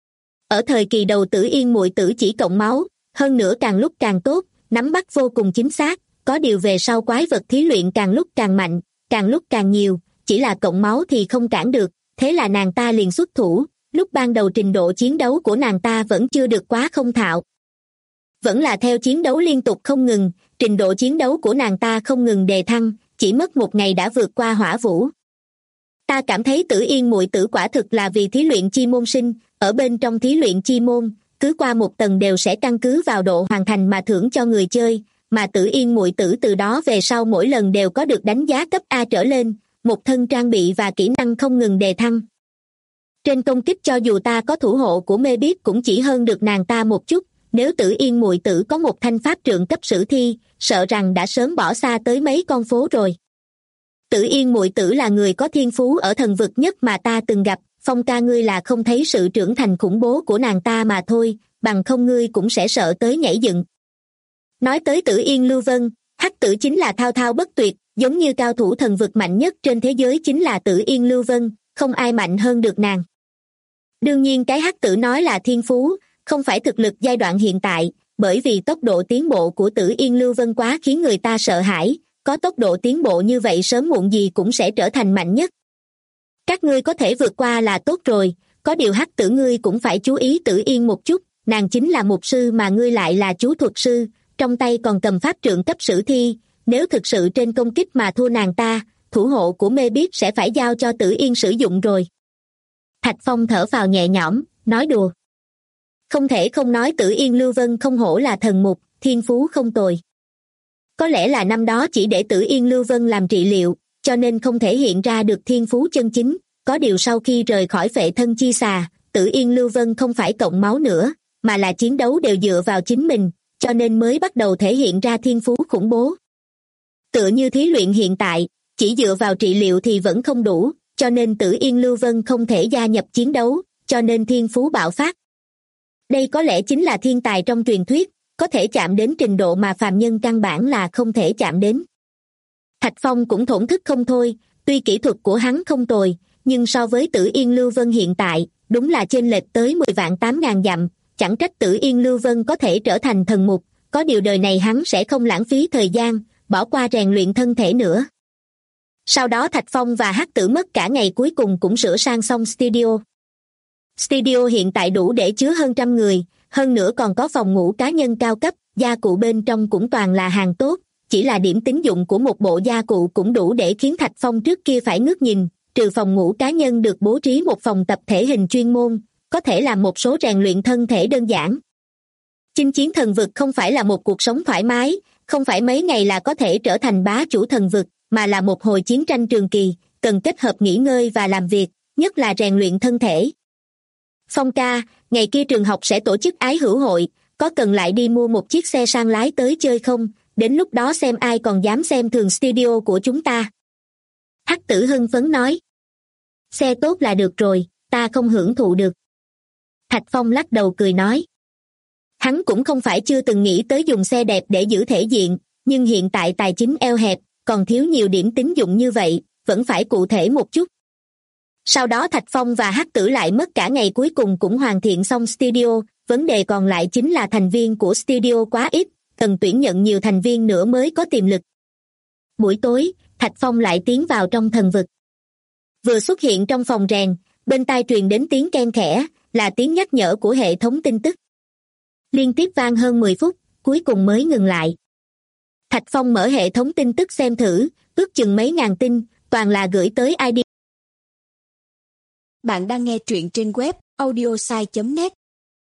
Ở thời kỳ đầu Tử Yên muội tử chỉ cộng máu, hơn nữa càng lúc càng tốt, nắm bắt vô cùng chính xác, có điều về sau quái vật thí luyện càng lúc càng mạnh, càng lúc càng nhiều, chỉ là cộng máu thì không cản được, thế là nàng ta liền xuất thủ, lúc ban đầu trình độ chiến đấu của nàng ta vẫn chưa được quá thông thạo. Vẫn là theo chiến đấu liên tục không ngừng, trình độ chiến đấu của nàng ta không ngừng đề thăng, chỉ mất một ngày đã vượt qua Hỏa Vũ. Ta cảm thấy Tử Yên muội tử quả thực là vì thí luyện chi môn sinh, ở bên trong thí luyện chi môn, cứ qua một tầng đều sẽ căn cứ vào độ hoàn thành mà thưởng cho người chơi, mà Tử Yên muội tử từ đó về sau mỗi lần đều có được đánh giá cấp A trở lên, một thân trang bị và kỹ năng không ngừng đề thăng. Trên công kích cho dù ta có thủ hộ của mê biết cũng chỉ hơn được nàng ta một chút, nếu Tử Yên muội tử có một thanh pháp trượng cấp sử thi, sợ rằng đã sớm bỏ xa tới mấy con phố rồi. Tử Yên muội tử là người có thiên phú ở thần vực nhất mà ta từng gặp, Phong ca ngươi là không thấy sự trưởng thành khủng bố của nàng ta mà thôi, bằng không ngươi cũng sẽ sợ tới nhảy dựng. Nói tới Tử Yên Lưu Vân, Hắc Tử chính là thao thao bất tuyệt, giống như cao thủ thần vực mạnh nhất trên thế giới chính là Tử Yên Lưu Vân, không ai mạnh hơn được nàng. Đương nhiên cái Hắc Tử nói là thiên phú, không phải thực lực giai đoạn hiện tại, bởi vì tốc độ tiến bộ của Tử Yên Lưu Vân quá khiến người ta sợ hãi, có tốc độ tiến bộ như vậy sớm muộn gì cũng sẽ trở thành mạnh nhất. Các ngươi có thể vượt qua là tốt rồi, có điều Hắc Tử ngươi cũng phải chú ý Tử Yên một chút, nàng chính là mục sư mà ngươi lại là chú thuật sư, trong tay còn cầm pháp trượng cấp sử thi, nếu thực sự trên công kích mà thua nàng ta, thủ hộ của mê biết sẽ phải giao cho Tử Yên sử dụng rồi. Thạch Phong thở phào nhẹ nhõm, nói đùa. Không thể không nói Tử Yên Lưu Vân không hổ là thần mục, thiên phú không tồi. Có lẽ là năm đó chỉ để Tử Yên Lưu Vân làm trị liệu, cho nên không thể hiện ra được thiên phú chân chính, có điều sau khi rời khỏi Phệ Thân Chi Xà, Tử Yên Lưu Vân không phải cộng máu nữa, mà là chiến đấu đều dựa vào chính mình, cho nên mới bắt đầu thể hiện ra thiên phú khủng bố. Tựa như thí luyện hiện tại, chỉ dựa vào trị liệu thì vẫn không đủ, cho nên Tử Yên Lưu Vân không thể gia nhập chiến đấu, cho nên thiên phú bạo phát. Đây có lẽ chính là thiên tài trong truyền thuyết, có thể chạm đến trình độ mà phàm nhân căn bản là không thể chạm đến. Thạch Phong cũng thổn thức không thôi, tuy kỹ thuật của hắn không tồi, nhưng so với Tử Yên Lưu Vân hiện tại, đúng là chênh lệch tới 10.800 dặm, chẳng trách Tử Yên Lưu Vân có thể trở thành thần mục, có điều đời này hắn sẽ không lãng phí thời gian, bỏ qua rèn luyện thân thể nữa. Sau đó Thạch Phong và Hắc Tử mất cả ngày cuối cùng cũng sửa sang xong studio. Studio hiện tại đủ để chứa hơn 100 người, hơn nữa còn có phòng ngủ cá nhân cao cấp, gia cụ bên trong cũng toàn là hàng tốt, chỉ là điểm tín dụng của một bộ gia cụ cũng đủ để khiến Thạch Phong trước kia phải ngước nhìn, trừ phòng ngủ cá nhân được bố trí một phòng tập thể hình chuyên môn, có thể làm một số rèn luyện thân thể đơn giản. Chinh chiến thần vực không phải là một cuộc sống thoải mái, không phải mấy ngày là có thể trở thành bá chủ thần vực, mà là một hồi chiến tranh trường kỳ, cần kết hợp nghỉ ngơi và làm việc, nhất là rèn luyện thân thể. Phong ca, ngày kia trường học sẽ tổ chức ái hữu hội, có cần lại đi mua một chiếc xe sang lái tới chơi không? Đến lúc đó xem ai còn dám xem thường studio của chúng ta. Hắc Tử hưng phấn nói. Xe tốt là được rồi, ta không hưởng thụ được. Thạch Phong lắc đầu cười nói. Hắn cũng không phải chưa từng nghĩ tới dùng xe đẹp để giữ thể diện, nhưng hiện tại tài chính eo hẹp, còn thiếu nhiều điểm tín dụng như vậy, vẫn phải cụ thể một chút. Sau đó Thạch Phong và Hắc Tử lại mất cả ngày cuối cùng cũng hoàn thiện xong studio, vấn đề còn lại chính là thành viên của studio quá ít, cần tuyển nhận nhiều thành viên nữa mới có tiềm lực. Buổi tối, Thạch Phong lại tiến vào trong thần vực. Vừa xuất hiện trong phòng rèn, bên tai truyền đến tiếng ken khẽ, là tiếng nhắc nhở của hệ thống tin tức. Liên tiếp vang hơn 10 phút, cuối cùng mới ngừng lại. Thạch Phong mở hệ thống tin tức xem thử, ước chừng mấy ngàn tin, toàn là gửi tới ID. Bạn đang nghe truyện trên web audiosai.net.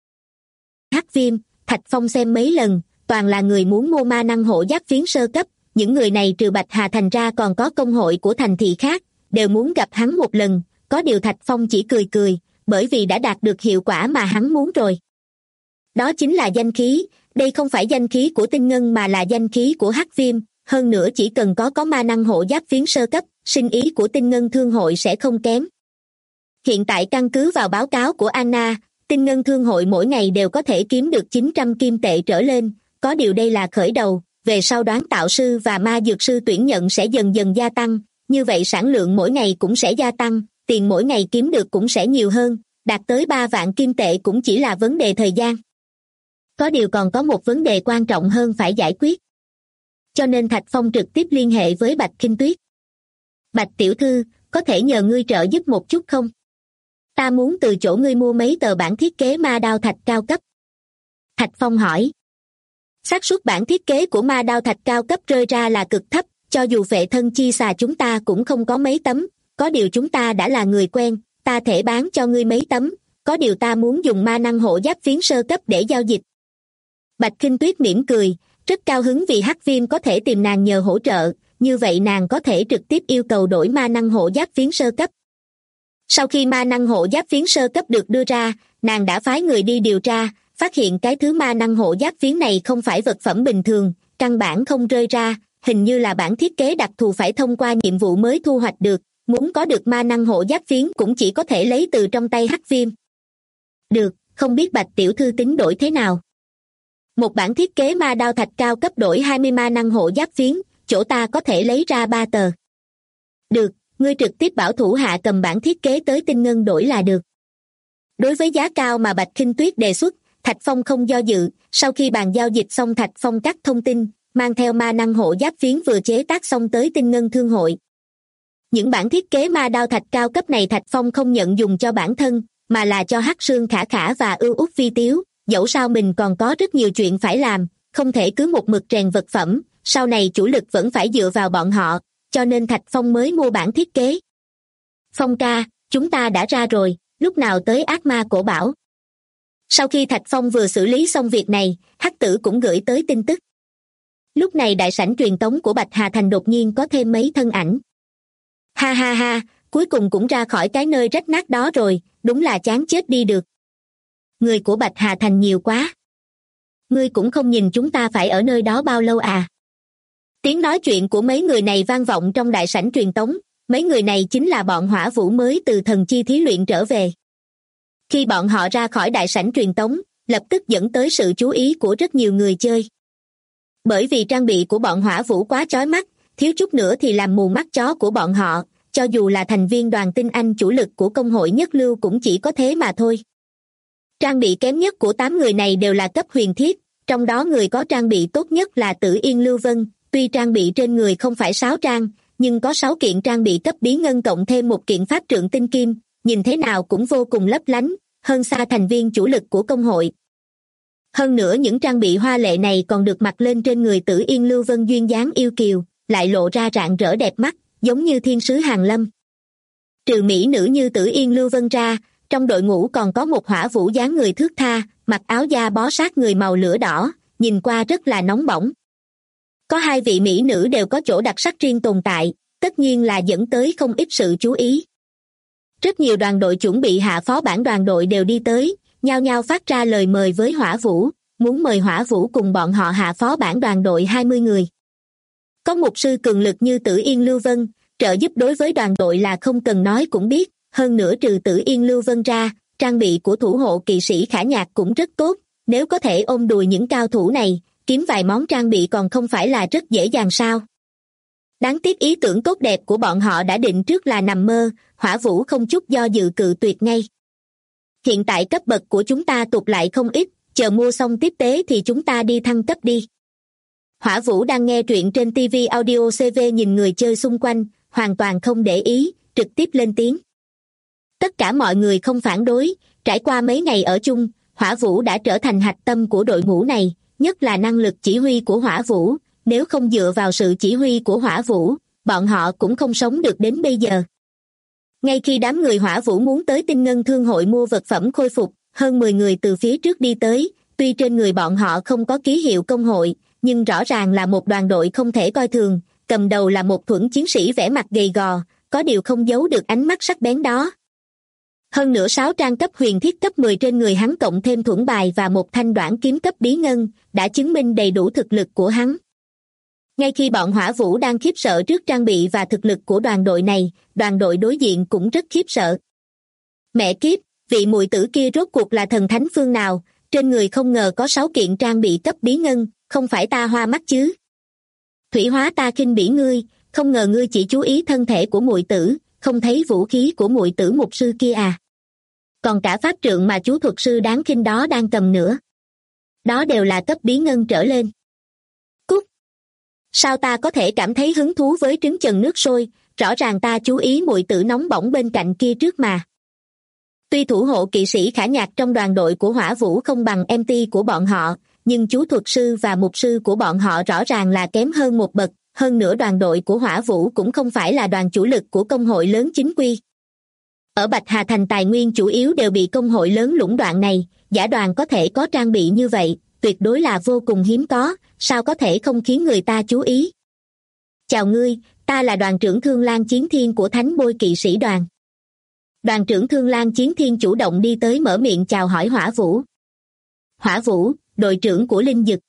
Hắc Viêm, Thạch Phong xem mấy lần, toàn là người muốn mua ma năng hộ giáp phiến sơ cấp, những người này trừ Bạch Hà Thành ra còn có công hội của thành thị khác, đều muốn gặp hắn một lần, có điều Thạch Phong chỉ cười cười, bởi vì đã đạt được hiệu quả mà hắn muốn rồi. Đó chính là danh khí, đây không phải danh khí của Tinh Ngân mà là danh khí của Hắc Viêm, hơn nữa chỉ cần có ma năng hộ giáp phiến sơ cấp, sinh ý của Tinh Ngân Thương hội sẽ không kém. Hiện tại căn cứ vào báo cáo của Anna, Tinh Ngân Thương hội mỗi ngày đều có thể kiếm được 900 kim tệ trở lên, có điều đây là khởi đầu, về sau đoán tạo sư và ma dược sư tuyển nhận sẽ dần dần gia tăng, như vậy sản lượng mỗi ngày cũng sẽ gia tăng, tiền mỗi ngày kiếm được cũng sẽ nhiều hơn, đạt tới 3 vạn kim tệ cũng chỉ là vấn đề thời gian. Có điều còn có một vấn đề quan trọng hơn phải giải quyết. Cho nên Thạch Phong trực tiếp liên hệ với Bạch Kinh Tuyết. Bạch tiểu thư, có thể nhờ ngươi trợ giúp một chút không? Ta muốn từ chỗ ngươi mua mấy tờ bản thiết kế ma đao thạch cao cấp. Thạch Phong hỏi. Xác suất bản thiết kế của ma đao thạch cao cấp rơi ra là cực thấp, cho dù vệ thân chi xà chúng ta cũng không có mấy tấm, có điều chúng ta đã là người quen, ta thể bán cho ngươi mấy tấm, có điều ta muốn dùng ma năng hộ giáp phiến sơ cấp để giao dịch. Bạch Kinh Tuyết mỉm cười, rất cao hứng vì Hắc Viêm có thể tìm nàng nhờ hỗ trợ, như vậy nàng có thể trực tiếp yêu cầu đổi ma năng hộ giáp phiến sơ cấp. Sau khi ma năng hộ giáp phiến sơ cấp được đưa ra, nàng đã phái người đi điều tra, phát hiện cái thứ ma năng hộ giáp phiến này không phải vật phẩm bình thường, căn bản không rơi ra, hình như là bản thiết kế đặc thù phải thông qua nhiệm vụ mới thu hoạch được, muốn có được ma năng hộ giáp phiến cũng chỉ có thể lấy từ trong tay Hắc Viêm. Được, không biết Bạch tiểu thư tính đổi thế nào? Một bản thiết kế ma đao thạch cao cấp đổi 20 ma năng hộ giáp phiến, chỗ ta có thể lấy ra 3 tờ. Được, ngươi trực tiếp bảo thủ hạ cầm bản thiết kế tới Tinh Ngân đổi là được. Đối với giá cao mà Bạch Kinh Tuyết đề xuất, Thạch Phong không do dự, sau khi bàn giao dịch xong Thạch Phong cắt thông tin, mang theo ma năng hộ giáp phiến vừa chế tác xong tới Tinh Ngân Thương hội. Những bản thiết kế ma đao thạch cao cấp này Thạch Phong không nhận dùng cho bản thân, mà là cho Hắc Sương Khả Khả và Ưu Út Vi Tiếu, dẫu sao mình còn có rất nhiều chuyện phải làm, không thể cứ một mực rèn vật phẩm, sau này chủ lực vẫn phải dựa vào bọn họ, cho nên Thạch Phong mới mua bản thiết kế. Phong ca, chúng ta đã ra rồi, lúc nào tới ác ma cổ bảo? Sau khi Thạch Phong vừa xử lý xong việc này, Hắc Tử cũng gửi tới tin tức. Lúc này đại sảnh truyền tống của Bạch Hà Thành đột nhiên có thêm mấy thân ảnh. Ha ha ha, cuối cùng cũng ra khỏi cái nơi rách nát đó rồi, đúng là chán chết đi được. Người của Bạch Hà Thành nhiều quá. Ngươi cũng không nhìn chúng ta phải ở nơi đó bao lâu à? Tiếng nói chuyện của mấy người này vang vọng trong đại sảnh truyền tống, mấy người này chính là bọn hỏa vũ mới từ thần chi thí luyện trở về. Khi bọn họ ra khỏi đại sảnh truyền tống, lập tức dẫn tới sự chú ý của rất nhiều người chơi. Bởi vì trang bị của bọn hỏa vũ quá chói mắt, thiếu chút nữa thì làm mù mắt chó của bọn họ, cho dù là thành viên đoàn tinh anh chủ lực của công hội nhất lưu cũng chỉ có thế mà thôi. Trang bị kém nhất của 8 người này đều là cấp huyền thiết, trong đó người có trang bị tốt nhất là Tử Yên Lưu Vân, tuy trang bị trên người không phải 6 trang, nhưng có 6 kiện trang bị cấp bí ngân cộng thêm một kiện pháp trượng tinh kim, nhìn thế nào cũng vô cùng lấp lánh, hơn xa thành viên chủ lực của công hội. Hơn nữa những trang bị hoa lệ này còn được mặc lên trên người Tử Yên Lưu Vân duyên dáng yêu kiều, lại lộ ra rạng rỡ đẹp mắt, giống như thiên sứ hàng lâm. Trừ mỹ nữ như Tử Yên Lưu Vân ra, trong đội ngũ còn có một hỏa vũ dáng người thướt tha, mặc áo da bó sát người màu lửa đỏ, nhìn qua rất là nóng bỏng. Có 2 vị mỹ nữ đều có chỗ đặc sắc riêng tồn tại, tất nhiên là dẫn tới không ít sự chú ý. Rất nhiều đoàn đội chuẩn bị hạ phó bản đoàn đội đều đi tới, nhao nhao phát ra lời mời với hỏa vũ, muốn mời hỏa vũ cùng bọn họ hạ phó bản đoàn đội 20 người. Có một sư cường lực như Tử Yên Lưu Vân, trợ giúp đối với đoàn đội là không cần nói cũng biết, hơn nữa trừ Tử Yên Lưu Vân ra, trang bị của thủ hộ kỵ sĩ Khả Nhạc cũng rất tốt, nếu có thể ôm đùi những cao thủ này, kiếm vài món trang bị còn không phải là rất dễ dàng sao. Đáng tiếc ý tưởng tốt đẹp của bọn họ đã định trước là nằm mơ, hỏa vũ không chút do dự cự tuyệt ngay. Hiện tại cấp bậc của chúng ta tụt lại không ít, chờ mua xong tiếp tế thì chúng ta đi thăng cấp đi. Hỏa vũ đang nghe truyện trên TV Audio CV nhìn người chơi xung quanh, hoàn toàn không để ý, trực tiếp lên tiếng. Tất cả mọi người không phản đối, trải qua mấy ngày ở chung, hỏa vũ đã trở thành hạch tâm của đội ngũ này, nhất là năng lực chỉ huy của hỏa vũ, nếu không dựa vào sự chỉ huy của hỏa vũ, bọn họ cũng không sống được đến bây giờ. Ngay khi đám người hỏa vũ muốn tới Tinh Ngân Thương hội mua vật phẩm khôi phục, hơn 10 người từ phía trước đi tới, tuy trên người bọn họ không có ký hiệu công hội, nhưng rõ ràng là một đoàn đội không thể coi thường, cầm đầu là một thuẫn chiến sĩ vẻ mặt gầy gò, có điều không giấu được ánh mắt sắc bén đó. Hơn nữa 6 trang cấp huyền thiết cấp 10 trên người hắn cộng thêm thuẫn bài và một thanh đoản kiếm cấp bí ngân, đã chứng minh đầy đủ thực lực của hắn. Ngay khi bọn Hỏa Vũ đang khiếp sợ trước trang bị và thực lực của đoàn đội này, đoàn đội đối diện cũng rất khiếp sợ. Mẹ kiếp, vị muội tử kia rốt cuộc là thần thánh phương nào, trên người không ngờ có 6 kiện trang bị cấp bí ngân, không phải ta hoa mắt chứ. Thủy Hóa ta khinh bỉ ngươi, không ngờ ngươi chỉ chú ý thân thể của muội tử, không thấy vũ khí của muội tử mục sư kia à. Còn cả pháp trượng mà chú thuật sư đáng khinh đó đang cầm nữa. Đó đều là cấp bí ngân trở lên. Cút! Sao ta có thể cảm thấy hứng thú với trứng chần nước sôi, rõ ràng ta chú ý muội tử nóng bỏng bên cạnh kia trước mà. Tuy thủ hộ kỵ sĩ khả nhạc trong đoàn đội của Hỏa Vũ không bằng MT của bọn họ, nhưng chú thuật sư và mục sư của bọn họ rõ ràng là kém hơn một bậc, hơn nữa đoàn đội của Hỏa Vũ cũng không phải là đoàn chủ lực của công hội lớn chính quy. Ở Bạch Hà Thành tài nguyên chủ yếu đều bị công hội lớn lũng đoạn này, giả đoàn có thể có trang bị như vậy, tuyệt đối là vô cùng hiếm có, sao có thể không khiến người ta chú ý. Chào ngươi, ta là đoàn trưởng Thương Lan Chiến Thiên của Thánh Bôi kỵ sĩ đoàn. Đoàn trưởng Thương Lan Chiến Thiên chủ động đi tới mở miệng chào hỏi Hỏa Vũ. Hỏa Vũ, đội trưởng của Linh Dực.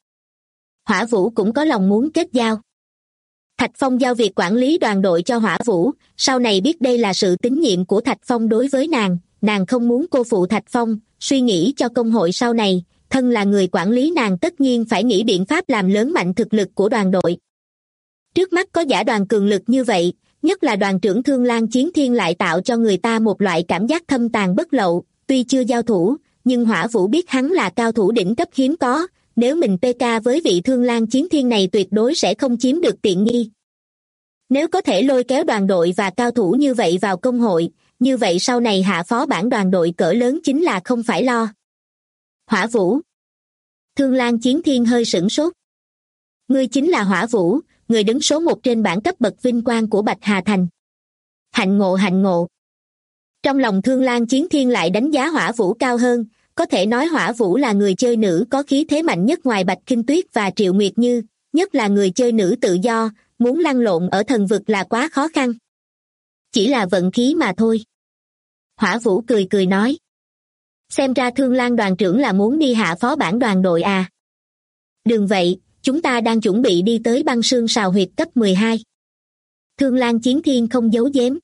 Hỏa Vũ cũng có lòng muốn kết giao. Thạch Phong giao việc quản lý đoàn đội cho Hỏa Vũ, sau này biết đây là sự tín nhiệm của Thạch Phong đối với nàng không muốn cô phụ Thạch Phong, suy nghĩ cho công hội sau này, thân là người quản lý nàng tất nhiên phải nghĩ biện pháp làm lớn mạnh thực lực của đoàn đội. Trước mắt có giả đoàn cường lực như vậy, nhất là đoàn trưởng Thương Lan Chiến Thiên lại tạo cho người ta một loại cảm giác thâm tàn bất lậu, tuy chưa giao thủ, nhưng Hỏa Vũ biết hắn là cao thủ đỉnh cấp hiếm có, nếu mình PK với vị Thương Lan Chiến Thiên này tuyệt đối sẽ không chiếm được tiện nghi. Nếu có thể lôi kéo đoàn đội và cao thủ như vậy vào công hội, như vậy sau này hạ phó bản đoàn đội cỡ lớn chính là không phải lo. Hỏa Vũ. Thương Lan Chiến Thiên hơi sửng sốt. Ngươi chính là Hỏa Vũ, người đứng số 1 trên bảng cấp bậc vinh quang của Bạch Hà Thành. Hạnh ngộ hạnh ngộ. Trong lòng Thương Lan Chiến Thiên lại đánh giá Hỏa Vũ cao hơn, có thể nói Hỏa Vũ là người chơi nữ có khí thế mạnh nhất ngoài Bạch Kinh Tuyết và Triệu Nguyệt Như, nhất là người chơi nữ tự do, muốn lăn lộn ở thần vực là quá khó khăn. Chỉ là vận khí mà thôi. Hỏa Vũ cười cười nói. Xem ra Thương Lan đoàn trưởng là muốn đi hạ phó bản đoàn đội à. Đừng vậy, chúng ta đang chuẩn bị đi tới băng sương sào huyệt cấp 12. Thương Lan Chiến Thiên không giấu giếm.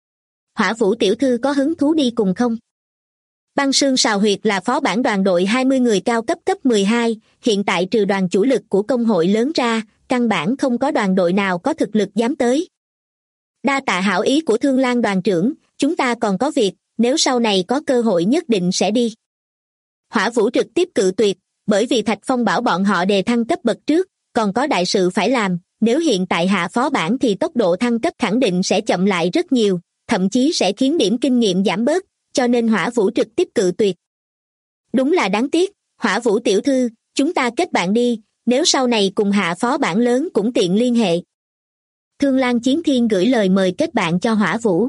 Hỏa Vũ tiểu thư có hứng thú đi cùng không? Băng sương sào huyệt là phó bản đoàn đội 20 người cao cấp cấp 12, hiện tại trừ đoàn chủ lực của công hội lớn ra, căn bản không có đoàn đội nào có thực lực dám tới. Đa tạ hảo ý của Thương Lan đoàn trưởng, chúng ta còn có việc, nếu sau này có cơ hội nhất định sẽ đi. Hỏa Vũ trực tiếp cự tuyệt, bởi vì Thạch Phong bảo bọn họ đề thăng cấp bậc trước, còn có đại sự phải làm, nếu hiện tại hạ phó bản thì tốc độ thăng cấp khẳng định sẽ chậm lại rất nhiều, thậm chí sẽ khiến điểm kinh nghiệm giảm bớt, cho nên Hỏa Vũ trực tiếp cự tuyệt. Đúng là đáng tiếc, Hỏa Vũ tiểu thư, chúng ta kết bạn đi, nếu sau này cùng hạ phó bản lớn cũng tiện liên hệ. Thương Lan Chiến Thiên gửi lời mời kết bạn cho Hỏa Vũ.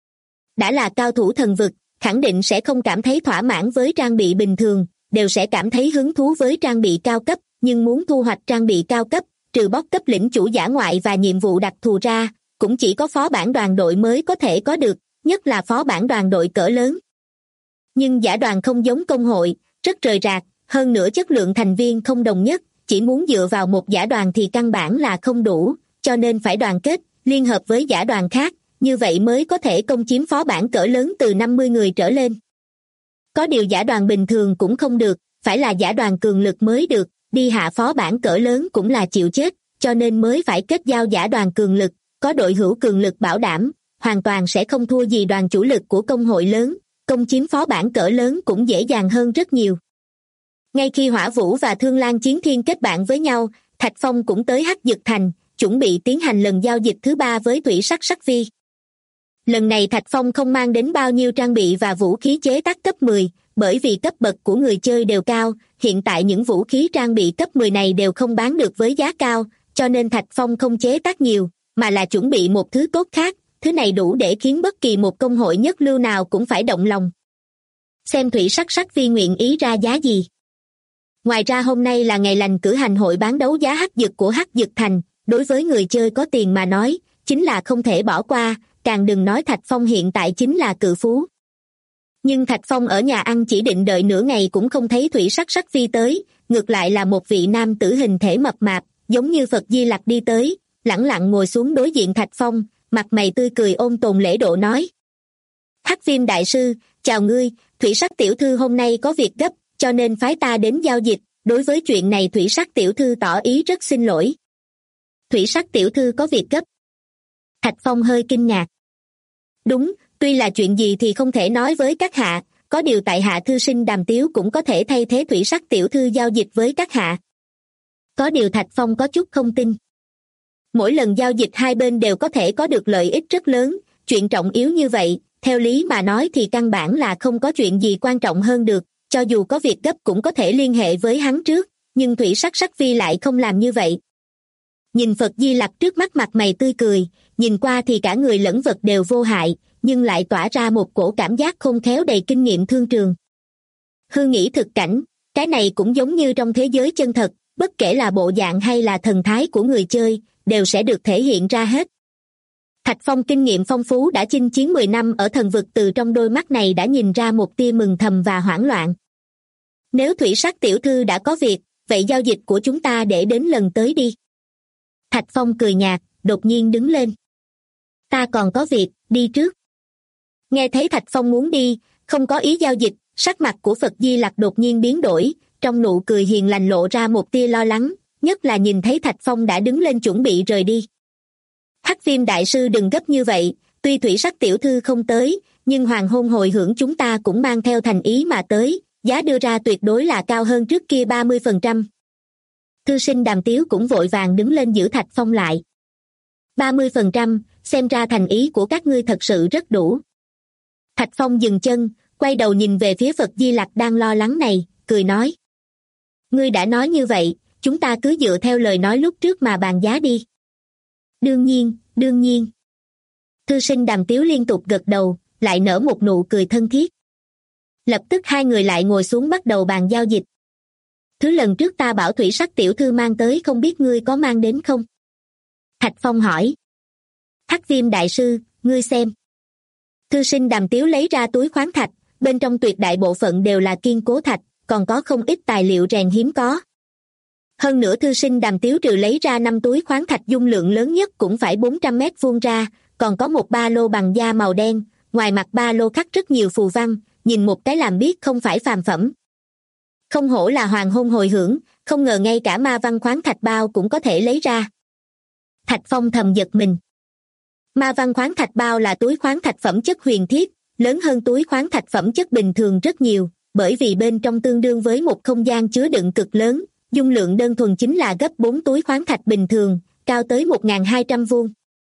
Đã là cao thủ thần vực, khẳng định sẽ không cảm thấy thỏa mãn với trang bị bình thường, đều sẽ cảm thấy hứng thú với trang bị cao cấp, nhưng muốn thu hoạch trang bị cao cấp, trừ bóc cấp lĩnh chủ dã ngoại và nhiệm vụ đặc thù ra, cũng chỉ có phó bản đoàn đội mới có thể có được, nhất là phó bản đoàn đội cỡ lớn. Nhưng giả đoàn không giống công hội, rất rời rạc, hơn nữa chất lượng thành viên không đồng nhất, chỉ muốn dựa vào một giả đoàn thì căn bản là không đủ, cho nên phải đoàn kết, liên hợp với giả đoàn khác, như vậy mới có thể công chiếm phó bản cỡ lớn từ 50 người trở lên. Có điều giả đoàn bình thường cũng không được, phải là giả đoàn cường lực mới được, đi hạ phó bản cỡ lớn cũng là chịu chết, cho nên mới phải kết giao giả đoàn cường lực, có đội hữu cường lực bảo đảm, hoàn toàn sẽ không thua gì đoàn chủ lực của công hội lớn, công chiếm phó bản cỡ lớn cũng dễ dàng hơn rất nhiều. Ngay khi Hỏa Vũ và Thương Lan Chiến Thiên kết bạn với nhau, Thạch Phong cũng tới Hắc Dực Thành, chuẩn bị tiến hành lần giao dịch thứ 3 với Thủy Sắc Sắc Vi. Lần này Thạch Phong không mang đến bao nhiêu trang bị và vũ khí chế tác cấp 10, bởi vì cấp bậc của người chơi đều cao, hiện tại những vũ khí trang bị cấp 10 này đều không bán được với giá cao, cho nên Thạch Phong không chế tác nhiều, mà là chuẩn bị một thứ tốt khác, thứ này đủ để khiến bất kỳ một công hội nhất lưu nào cũng phải động lòng. Xem Thủy Sắc Sắc Vi nguyện ý ra giá gì. Ngoài ra hôm nay là ngày lành cử hành hội bán đấu giá hắc dược của Hắc Dược Thành, đối với người chơi có tiền mà nói, chính là không thể bỏ qua, càng đừng nói Thạch Phong hiện tại chính là cự phú. Nhưng Thạch Phong ở nhà ăn chỉ định đợi nửa ngày cũng không thấy Thủy Sắc Sắc Phi tới, ngược lại là một vị nam tử hình thể mập mạp, giống như Phật Di Lặc đi tới, lẳng lặng ngồi xuống đối diện Thạch Phong, mặt mày tươi cười ôn tồn lễ độ nói. Hắc Viêm đại sư, chào ngươi, Thủy Sắc tiểu thư hôm nay có việc gấp, cho nên phái ta đến giao dịch, đối với chuyện này Thủy Sắc tiểu thư tỏ ý rất xin lỗi. Thủy Sắc tiểu thư có việc gấp. Thạch Phong hơi kinh ngạc. Đúng, tuy là chuyện gì thì không thể nói với các hạ, có điều tại hạ thư sinh Đàm Tiếu cũng có thể thay thế Thủy Sắc tiểu thư giao dịch với các hạ. Có điều Thạch Phong có chút không tin. Mỗi lần giao dịch hai bên đều có thể có được lợi ích rất lớn, chuyện trọng yếu như vậy, theo lý mà nói thì căn bản là không có chuyện gì quan trọng hơn được, cho dù có việc gấp cũng có thể liên hệ với hắn trước, nhưng Thủy Sắc Sắc Phi lại không làm như vậy. Nhìn Phật Di Lặc trước mắt mặt mày tươi cười, nhìn qua thì cả người lẫn vật đều vô hại, nhưng lại tỏa ra một cổ cảm giác khôn khéo đầy kinh nghiệm thương trường. Hư nghĩ thực cảnh, cái này cũng giống như trong thế giới chân thật, bất kể là bộ dạng hay là thần thái của người chơi, đều sẽ được thể hiện ra hết. Thạch Phong kinh nghiệm phong phú đã chinh chiến 10 năm ở thần vực, từ trong đôi mắt này đã nhìn ra một tia mừng thầm và hoảng loạn. Nếu Thủy Sắc tiểu thư đã có việc, vậy giao dịch của chúng ta để đến lần tới đi. Thạch Phong cười nhạt, đột nhiên đứng lên. Ta còn có việc, đi trước. Nghe thấy Thạch Phong muốn đi, không có ý giao dịch, sắc mặt của Phật Di Lặc đột nhiên biến đổi, trong nụ cười hiền lành lộ ra một tia lo lắng, nhất là nhìn thấy Thạch Phong đã đứng lên chuẩn bị rời đi. Hắc Viêm đại sư đừng gấp như vậy, tuy Thủy Sắc tiểu thư không tới, nhưng hoàng hôn hồi hưởng chúng ta cũng mang theo thành ý mà tới, giá đưa ra tuyệt đối là cao hơn trước kia 30%. Thư sinh Đàm Tiếu cũng vội vàng đứng lên giữ Thạch Phong lại. 30%, xem ra thành ý của các ngươi thật sự rất đủ. Thạch Phong dừng chân, quay đầu nhìn về phía Phật Di Lặc đang lo lắng này, cười nói. Ngươi đã nói như vậy, chúng ta cứ dựa theo lời nói lúc trước mà bàn giá đi. Đương nhiên, đương nhiên. Thư sinh Đàm Tiếu liên tục gật đầu, lại nở một nụ cười thân thiết. Lập tức hai người lại ngồi xuống bắt đầu bàn giao dịch. Thứ lần trước ta bảo Thủy Sắc tiểu thư mang tới không biết ngươi có mang đến không? Thạch Phong hỏi. Hắc Viêm đại sư, ngươi xem. Thư sinh Đàm Tiếu lấy ra túi khoáng thạch, bên trong tuyệt đại bộ phận đều là kiên cố thạch, còn có không ít tài liệu rèn hiếm có. Hơn nữa thư sinh Đàm Tiếu trừ lấy ra 5 túi khoáng thạch dung lượng lớn nhất cũng phải 400 mét vuông ra, còn có một ba lô bằng da màu đen, ngoài mặt ba lô khắc rất nhiều phù văn, nhìn một cái làm biết không phải phàm phẩm. Không hổ là hoàng hôn hồi hưởng, không ngờ ngay cả ma văn khoáng thạch bao cũng có thể lấy ra. Thạch Phong thầm giật mình. Ma văn khoáng thạch bao là túi khoáng thạch phẩm chất huyền thiết, lớn hơn túi khoáng thạch phẩm chất bình thường rất nhiều, bởi vì bên trong tương đương với một không gian chứa đựng cực lớn, dung lượng đơn thuần chính là gấp 4 túi khoáng thạch bình thường, cao tới 1.200 vuông.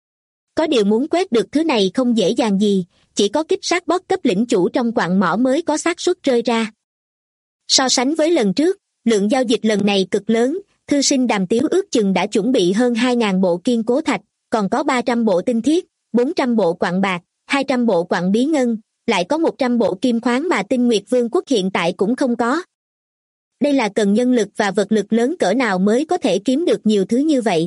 Có điều muốn quét được thứ này không dễ dàng gì, chỉ có kích sát boss cấp lĩnh chủ trong quặng mỏ mới có xác suất rơi ra. So sánh với lần trước, lượng giao dịch lần này cực lớn, thư sinh Đàm Tiếu ước chừng đã chuẩn bị hơn 2.000 bộ kiên cố thạch, còn có 300 bộ tinh thiết, 400 bộ quặng bạc, 200 bộ quặng bí ngân, lại có 100 bộ kim khoáng mà Tinh Nguyệt Vương quốc hiện tại cũng không có. Đây là cần nhân lực và vật lực lớn cỡ nào mới có thể kiếm được nhiều thứ như vậy.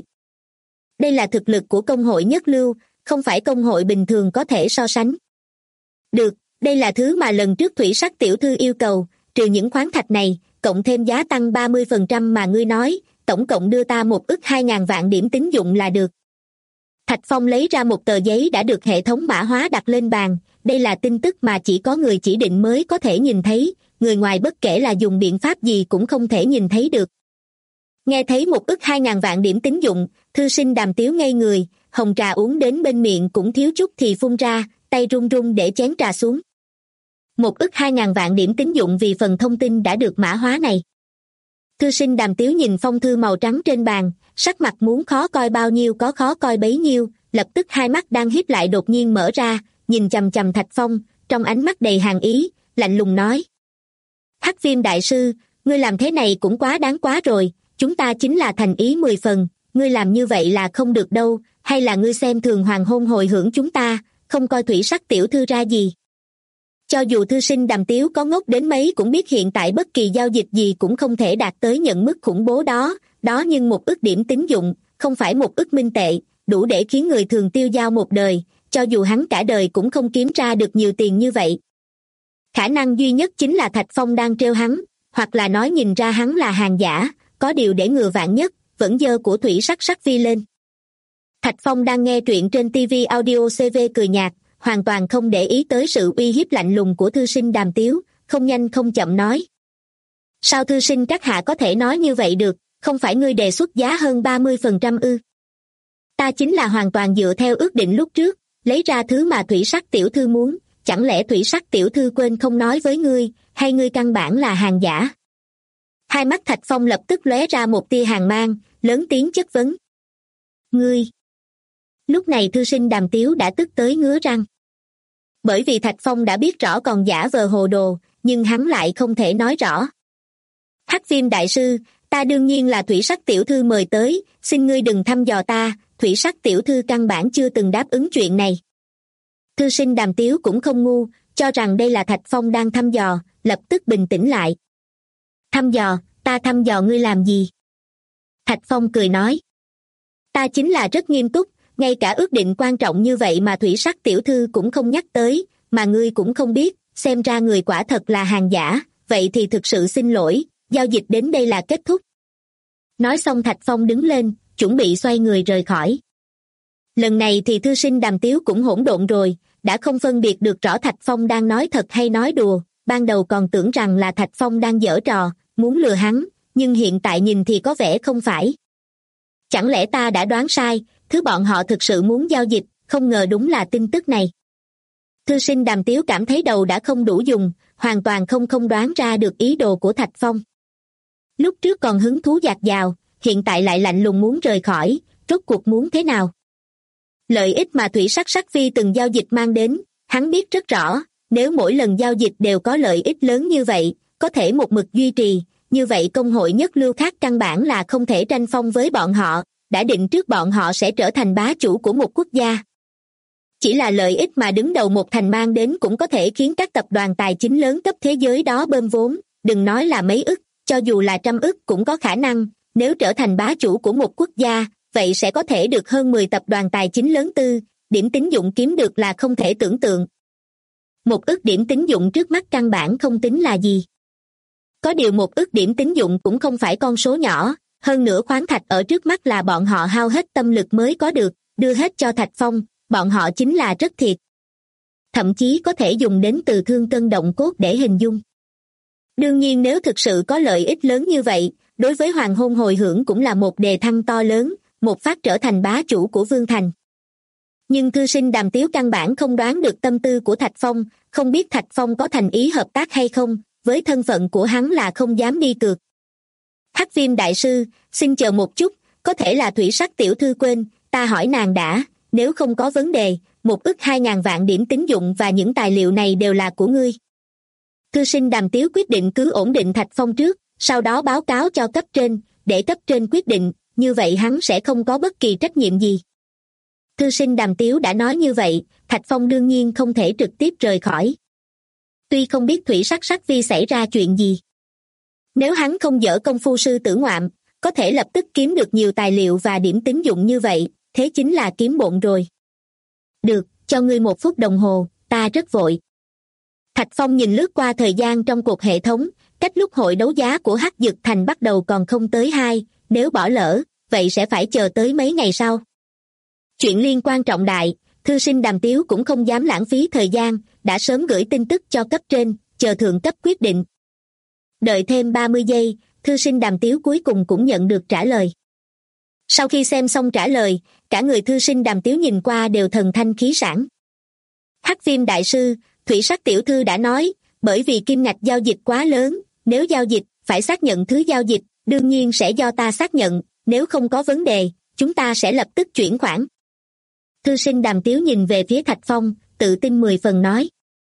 Đây là thực lực của công hội nhất lưu, không phải công hội bình thường có thể so sánh. Được, đây là thứ mà lần trước Thủy Sắc tiểu thư yêu cầu, trừ những khoáng thạch này, cộng thêm giá tăng 30% mà ngươi nói, tổng cộng đưa ta 1.200.000 vạn điểm tín dụng là được. Thạch Phong lấy ra một tờ giấy đã được hệ thống mã hóa đặt lên bàn, đây là tin tức mà chỉ có người chỉ định mới có thể nhìn thấy, người ngoài bất kể là dùng biện pháp gì cũng không thể nhìn thấy được. Nghe thấy 1.200.000 vạn điểm tín dụng, thư sinh Đàm Tiếu ngây người, hồng trà uống đến bên miệng cũng thiếu chút thì phun ra, tay run run để chén trà xuống. 1.200.000 vạn điểm tín dụng vì phần thông tin đã được mã hóa này. Thư sinh Đàm Tiếu nhìn phong thư màu trắng trên bàn, sắc mặt muốn khó coi bao nhiêu có khó coi bấy nhiêu, lập tức hai mắt đang híp lại đột nhiên mở ra, nhìn chằm chằm Thạch Phong, trong ánh mắt đầy hàn ý, lạnh lùng nói. Hắc Viêm đại sư, ngươi làm thế này cũng quá đáng quá rồi, chúng ta chính là thành ý 10 phần, ngươi làm như vậy là không được đâu, hay là ngươi xem thường hoàng hôn hồi hưởng chúng ta, không coi Thủy Sắc tiểu thư ra gì. Cho dù thư sinh Đàm Tiếu có ngốc đến mấy cũng biết hiện tại bất kỳ giao dịch gì cũng không thể đạt tới nhận mức khủng bố đó nhưng 1 ức điểm tín dụng, không phải 1 ức minh tệ, đủ để khiến người thường tiêu dao một đời, cho dù hắn cả đời cũng không kiếm ra được nhiều tiền như vậy. Khả năng duy nhất chính là Thạch Phong đang trêu hắn, hoặc là nói nhìn ra hắn là hàng giả, có điều để ngừa vạn nhất, vẫn giơ của thủy sắc sắc vi lên. Thạch Phong đang nghe truyện trên TV Audio CV cười nhạt, hoàn toàn không để ý tới sự uy hiếp lạnh lùng của thư sinh Đàm Tiếu, không nhanh không chậm nói. Sao thư sinh các hạ có thể nói như vậy được, không phải ngươi đề xuất giá hơn 30% ư? Ta chính là hoàn toàn dựa theo ước định lúc trước, lấy ra thứ mà thủy sắc tiểu thư muốn, chẳng lẽ thủy sắc tiểu thư quên không nói với ngươi, hay ngươi căn bản là hàng giả? Hai mắt Thạch Phong lập tức lóe ra một tia hàn mang, lớn tiếng chất vấn. Ngươi! Lúc này thư sinh Đàm Tiếu đã tức tới ngứa răng. Bởi vì Thạch Phong đã biết rõ còn giả vờ hồ đồ, nhưng hắn lại không thể nói rõ. Hắc Viêm đại sư, ta đương nhiên là thủy sắc tiểu thư mời tới, xin ngươi đừng thăm dò ta, thủy sắc tiểu thư căn bản chưa từng đáp ứng chuyện này. Thư sinh Đàm Tiếu cũng không ngu, cho rằng đây là Thạch Phong đang thăm dò, lập tức bình tĩnh lại. Thăm dò, ta thăm dò ngươi làm gì? Thạch Phong cười nói. Ta chính là rất nghiêm túc, ngay cả ước định quan trọng như vậy mà thủy sắc tiểu thư cũng không nhắc tới, mà ngươi cũng không biết, xem ra người quả thật là hàng giả, vậy thì thực sự xin lỗi, giao dịch đến đây là kết thúc. Nói xong Thạch Phong đứng lên, chuẩn bị xoay người rời khỏi. Lần này thì thư sinh Đàm Tiếu cũng hỗn độn rồi, đã không phân biệt được rõ Thạch Phong đang nói thật hay nói đùa, ban đầu còn tưởng rằng là Thạch Phong đang giở trò, muốn lừa hắn, nhưng hiện tại nhìn thì có vẻ không phải. Chẳng lẽ ta đã đoán sai, thứ bọn họ thực sự muốn giao dịch, không ngờ đúng là tin tức này. Thư sinh Đàm Tiếu cảm thấy đầu đã không đủ dùng, hoàn toàn không đoán ra được ý đồ của Thạch Phong. Lúc trước còn hứng thú dạt dào, hiện tại lại lạnh lùng muốn rời khỏi, rốt cuộc muốn thế nào? Lợi ích mà thủy sắc sắc vi từng giao dịch mang đến, hắn biết rất rõ, nếu mỗi lần giao dịch đều có lợi ích lớn như vậy, có thể một mực duy trì, như vậy công hội nhất lưu khác căn bản là không thể tranh phong với bọn họ, đã định trước bọn họ sẽ trở thành bá chủ của một quốc gia. Chỉ là lợi ích mà đứng đầu một thành mang đến cũng có thể khiến các tập đoàn tài chính lớn cấp thế giới đó bơm vốn, đừng nói là mấy ức, cho dù là trăm ức cũng có khả năng, nếu trở thành bá chủ của một quốc gia, vậy sẽ có thể được hơn 10 tập đoàn tài chính lớn tư, điểm tín dụng kiếm được là không thể tưởng tượng. 1 ức điểm tín dụng trước mắt căn bản không tính là gì. Có điều 1 ức điểm tín dụng cũng không phải con số nhỏ, hơn nữa khoáng thạch ở trước mắt là bọn họ hao hết tâm lực mới có được, đưa hết cho Thạch Phong, bọn họ chính là rất thiệt. Thậm chí có thể dùng đến từ thương cân động cốt để hình dung. Đương nhiên nếu thực sự có lợi ích lớn như vậy, đối với Hoàng Hôn hồi hưởng cũng là một đề thăng to lớn, một phát trở thành bá chủ của Vương Thành. Nhưng thư sinh Đàm Tiếu căn bản không đoán được tâm tư của Thạch Phong, không biết Thạch Phong có thành ý hợp tác hay không, với thân phận của hắn là không dám đi cược. Hắc Viêm đại sư, xin chờ một chút, có thể là thủy sắc tiểu thư quên, ta hỏi nàng đã, nếu không có vấn đề, 1 ức 2.000 vạn điểm tín dụng và những tài liệu này đều là của ngươi. Thư sinh Đàm Tiếu quyết định cứ ổn định Thạch Phong trước, sau đó báo cáo cho cấp trên, để cấp trên quyết định, như vậy hắn sẽ không có bất kỳ trách nhiệm gì. Thư sinh Đàm Tiếu đã nói như vậy, Thạch Phong đương nhiên không thể trực tiếp rời khỏi. Tuy không biết thủy sắc sắc vi xảy ra chuyện gì. Nếu hắn không dở công phu sư tử ngoạm, có thể lập tức kiếm được nhiều tài liệu và điểm tín dụng như vậy, thế chính là kiếm bộn rồi. Được, cho ngươi 1 phút đồng hồ, ta rất vội. Thạch Phong nhìn lướt qua thời gian trong cuộc hệ thống, cách lúc hội đấu giá của Hắc Dực Thành bắt đầu còn không tới 2, nếu bỏ lỡ, vậy sẽ phải chờ tới mấy ngày sau. Chuyện liên quan trọng đại, thư sinh Đàm Tiếu cũng không dám lãng phí thời gian, đã sớm gửi tin tức cho cấp trên, chờ thượng cấp quyết định. Đợi thêm 30 giây, thư sinh Đàm Tiếu cuối cùng cũng nhận được trả lời. Sau khi xem xong trả lời, cả người thư sinh Đàm Tiếu nhìn qua đều thần thanh khí sảng. Hắc Viêm đại sư, thủy sắc tiểu thư đã nói, bởi vì kim ngạch giao dịch quá lớn, nếu giao dịch, phải xác nhận thứ giao dịch, đương nhiên sẽ do ta xác nhận, nếu không có vấn đề, chúng ta sẽ lập tức chuyển khoản. Thư sinh Đàm Tiếu nhìn về phía Thạch Phong, tự tin 10 phần nói.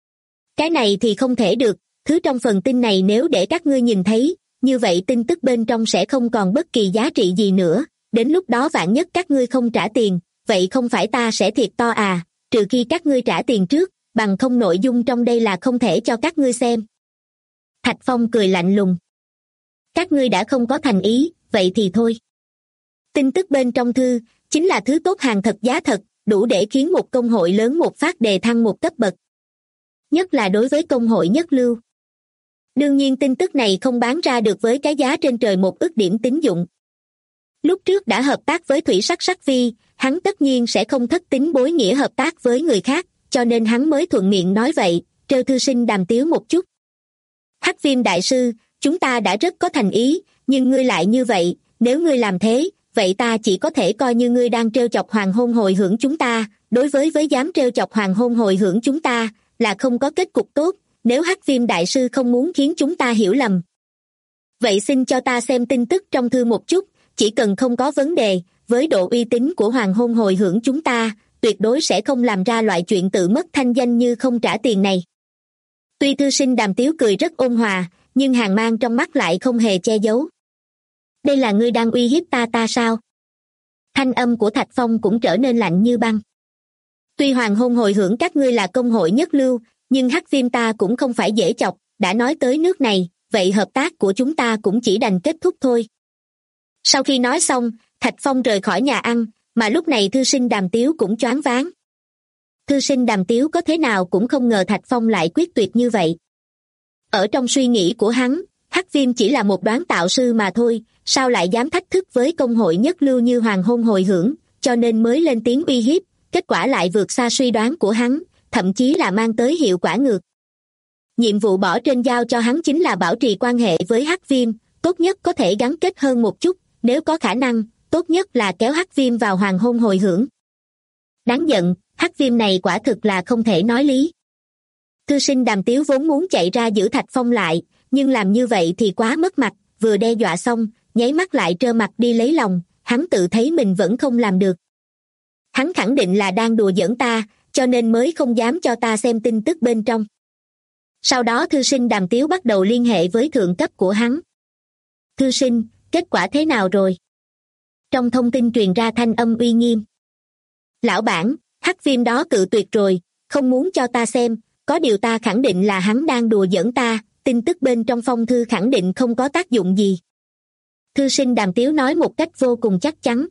Cái này thì không thể được, thứ trong phần tin này nếu để các ngươi nhìn thấy, như vậy tin tức bên trong sẽ không còn bất kỳ giá trị gì nữa, đến lúc đó vạn nhất các ngươi không trả tiền, vậy không phải ta sẽ thiệt to à, trừ khi các ngươi trả tiền trước, bằng không nội dung trong đây là không thể cho các ngươi xem. Thạch Phong cười lạnh lùng. Các ngươi đã không có thành ý, vậy thì thôi. Tin tức bên trong thư, chính là thứ tốt hàng thật giá thật, đủ để khiến một công hội lớn một phát đề thăng một cấp bậc. Nhất là đối với công hội nhất lưu. Đương nhiên tin tức này không bán ra được với cái giá trên trời 1 ức điểm tín dụng. Lúc trước đã hợp tác với Thủy Sắc Sắc Vi, hắn tất nhiên sẽ không thất tín bối nghĩa hợp tác với người khác, cho nên hắn mới thuận miệng nói vậy, trêu thư sinh Đàm Tiếu một chút. Hắc Viêm đại sư, chúng ta đã rất có thành ý, nhưng ngươi lại như vậy, nếu ngươi làm thế, vậy ta chỉ có thể coi như ngươi đang trêu chọc hoàng hôn hồi hưởng chúng ta, đối với dám trêu chọc hoàng hôn hồi hưởng chúng ta, là không có kết cục tốt, nếu Hắc Viêm đại sư không muốn khiến chúng ta hiểu lầm. Vậy xin cho ta xem tin tức trong thư một chút, chỉ cần không có vấn đề, với độ uy tín của hoàng hôn hồi hưởng chúng ta, tuyệt đối sẽ không làm ra loại chuyện tự mất thanh danh như không trả tiền này. Tuy thư sinh Đàm Tiếu cười rất ôn hòa, nhưng hàn mang trong mắt lại không hề che giấu. Đây là ngươi đang uy hiếp ta sao? Thanh âm của Thạch Phong cũng trở nên lạnh như băng. Tuy hoàng hôn hồi hưởng các ngươi là công hội nhất lưu, nhưng Hắc Viêm ta cũng không phải dễ chọc, đã nói tới nước này, vậy hợp tác của chúng ta cũng chỉ đành kết thúc thôi. Sau khi nói xong, Thạch Phong rời khỏi nhà ăn, mà lúc này thư sinh Đàm Tiếu cũng choáng váng. Thư sinh Đàm Tiếu có thế nào cũng không ngờ Thạch Phong lại quyết tuyệt như vậy. Ở trong suy nghĩ của hắn, Hắc Viêm chỉ là một đoán tạo sư mà thôi, sao lại dám thách thức với công hội nhất lưu như hoàng hôn hồi hưởng, cho nên mới lên tiếng uy hiếp, kết quả lại vượt xa suy đoán của hắn, thậm chí là mang tới hiệu quả ngược. Nhiệm vụ bỏ trên giao cho hắn chính là bảo trì quan hệ với Hắc Viêm, tốt nhất có thể gắn kết hơn một chút, nếu có khả năng, tốt nhất là kéo Hắc Viêm vào hoàng hôn hồi hưởng. Đáng giận, Hắc Viêm này quả thực là không thể nói lý. Thư sinh Đàm Tiếu vốn muốn chạy ra giữ Thạch Phong lại, nhưng làm như vậy thì quá mất mặt, vừa đe dọa xong, nháy mắt lại trơ mặt đi lấy lòng, hắn tự thấy mình vẫn không làm được. Hắn khẳng định là đang đùa giỡn ta, cho nên mới không dám cho ta xem tin tức bên trong. Sau đó thư sinh Đàm Tiếu bắt đầu liên hệ với thượng cấp của hắn. Thư sinh, kết quả thế nào rồi? Trong thông tin truyền ra thanh âm uy nghiêm. Lão bản, Hắc Viêm đó cự tuyệt rồi, không muốn cho ta xem, có điều ta khẳng định là hắn đang đùa giỡn ta, tin tức bên trong phong thư khẳng định không có tác dụng gì. Thư sinh Đàm Tiếu nói một cách vô cùng chắc chắn.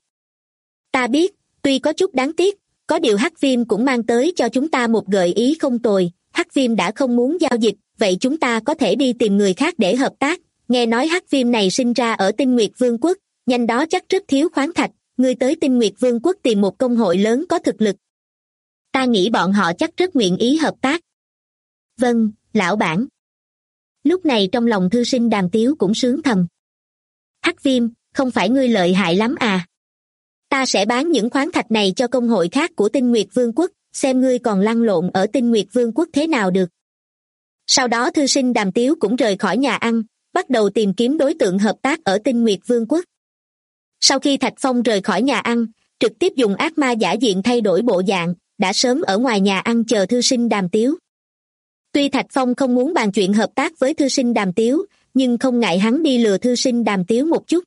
Ta biết, tuy có chút đáng tiếc, có điều Hắc Viêm cũng mang tới cho chúng ta một gợi ý không tồi, Hắc Viêm đã không muốn giao dịch, vậy chúng ta có thể đi tìm người khác để hợp tác, nghe nói Hắc Viêm này sinh ra ở Tinh Nguyệt Vương quốc, nhanh đó chắc rất thiếu khoáng thạch, ngươi tới Tinh Nguyệt Vương quốc tìm một công hội lớn có thực lực. Ta nghĩ bọn họ chắc rất nguyện ý hợp tác. Vâng, lão bản. Lúc này trong lòng thư sinh Đàm Tiếu cũng sướng thầm. Hắc Viêm, không phải ngươi lợi hại lắm à? Ta sẽ bán những khoáng thạch này cho công hội khác của Tinh Nguyệt Vương quốc, xem ngươi còn lăn lộn ở Tinh Nguyệt Vương quốc thế nào được. Sau đó thư sinh Đàm Tiếu cũng rời khỏi nhà ăn, bắt đầu tìm kiếm đối tượng hợp tác ở Tinh Nguyệt Vương quốc. Sau khi Thạch Phong rời khỏi nhà ăn, trực tiếp dùng ác ma giả diện thay đổi bộ dạng, đã sớm ở ngoài nhà ăn chờ thư sinh Đàm Tiếu. Tuy Thạch Phong không muốn bàn chuyện hợp tác với thư sinh Đàm Tiếu, nhưng không ngại hắn đi lừa thư sinh Đàm Tiếu một chút.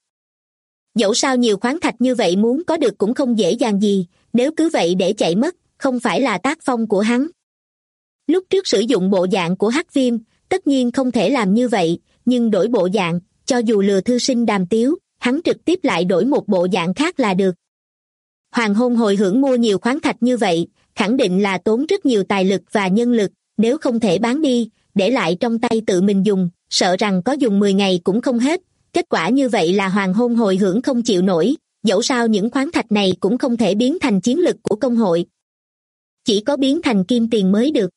Dẫu sao nhiều khoáng thạch như vậy muốn có được cũng không dễ dàng gì, nếu cứ vậy để chạy mất, không phải là tác phong của hắn. Lúc trước sử dụng bộ dạng của Hắc Viêm, tất nhiên không thể làm như vậy, nhưng đổi bộ dạng, cho dù lừa thư sinh Đàm Tiếu, hắn trực tiếp lại đổi một bộ dạng khác là được. Hoàng hôn hồi hưởng mua nhiều khoáng thạch như vậy, khẳng định là tốn rất nhiều tài lực và nhân lực, nếu không thể bán đi, để lại trong tay tự mình dùng, sợ rằng có dùng 10 ngày cũng không hết. Kết quả như vậy là hoàng hôn hồi hưởng không chịu nổi, dẫu sao những khoáng thạch này cũng không thể biến thành chiến lực của công hội. Chỉ có biến thành kim tiền mới được.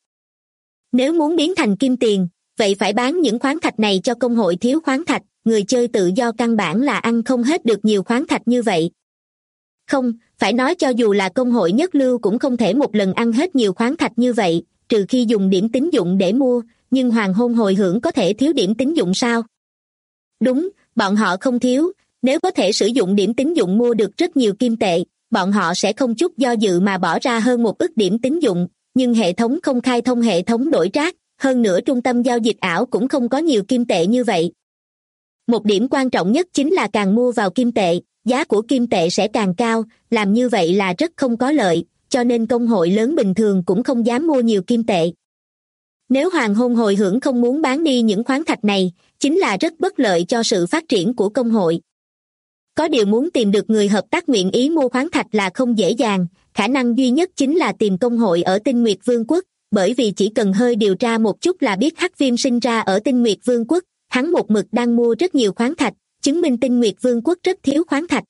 Nếu muốn biến thành kim tiền, vậy phải bán những khoáng thạch này cho công hội thiếu khoáng thạch, người chơi tự do căn bản là ăn không hết được nhiều khoáng thạch như vậy. Không, phải nói cho dù là công hội nhất lưu cũng không thể một lần ăn hết nhiều khoáng thạch như vậy, trừ khi dùng điểm tín dụng để mua, nhưng hoàng hôn hồi hưởng có thể thiếu điểm tín dụng sao? Đúng, bọn họ không thiếu, nếu có thể sử dụng điểm tín dụng mua được rất nhiều kim tệ, bọn họ sẽ không chút do dự mà bỏ ra hơn 1 ức điểm tín dụng, nhưng hệ thống không khai thông hệ thống đổi trác, hơn nữa trung tâm giao dịch ảo cũng không có nhiều kim tệ như vậy. Một điểm quan trọng nhất chính là càng mua vào kim tệ, giá của kim tệ sẽ càng cao, làm như vậy là rất không có lợi, cho nên công hội lớn bình thường cũng không dám mua nhiều kim tệ. Nếu Hoàng Hôn Hồi Hưởng không muốn bán đi những khoáng thạch này, chính là rất bất lợi cho sự phát triển của công hội. Có điều muốn tìm được người hợp tác nguyện ý mua khoáng thạch là không dễ dàng, khả năng duy nhất chính là tìm công hội ở Tinh Nguyệt Vương quốc, bởi vì chỉ cần hơi điều tra một chút là biết Hắc Viêm sinh ra ở Tinh Nguyệt Vương quốc, hắn một mực đang mua rất nhiều khoáng thạch, chứng minh Tinh Nguyệt Vương quốc rất thiếu khoáng thạch.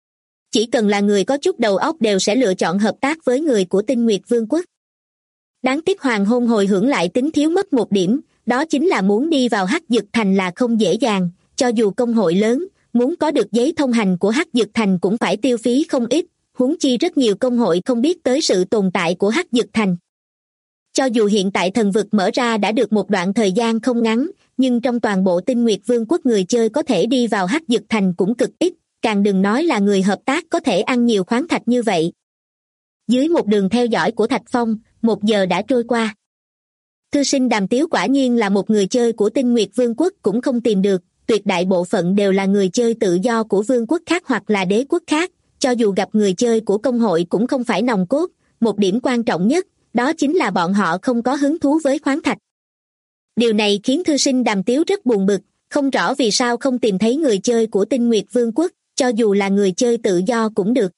Chỉ cần là người có chút đầu óc đều sẽ lựa chọn hợp tác với người của Tinh Nguyệt Vương quốc. Đáng tiếc Hoàng Hôn Hồi Hưởng lại tính thiếu mất một điểm, đó chính là muốn đi vào Hắc Dực Thành là không dễ dàng, cho dù công hội lớn, muốn có được giấy thông hành của Hắc Dực Thành cũng phải tiêu phí không ít, huống chi rất nhiều công hội không biết tới sự tồn tại của Hắc Dực Thành. Cho dù hiện tại thần vực mở ra đã được một đoạn thời gian không ngắn, nhưng trong toàn bộ Tinh Nguyệt Vương quốc người chơi có thể đi vào Hắc Dực Thành cũng cực ít, càng đừng nói là người hợp tác có thể ăn nhiều khoáng thạch như vậy. Dưới một đường theo dõi của Thạch Phong, 1 giờ đã trôi qua. Thư sinh Đàm Tiếu quả nhiên là một người chơi của Tinh Nguyệt Vương quốc cũng không tìm được, tuyệt đại bộ phận đều là người chơi tự do của vương quốc khác hoặc là đế quốc khác, cho dù gặp người chơi của công hội cũng không phải nòng cốt, một điểm quan trọng nhất, đó chính là bọn họ không có hứng thú với khoáng thạch. Điều này khiến thư sinh Đàm Tiếu rất buồn bực, không rõ vì sao không tìm thấy người chơi của Tinh Nguyệt Vương quốc, cho dù là người chơi tự do cũng được.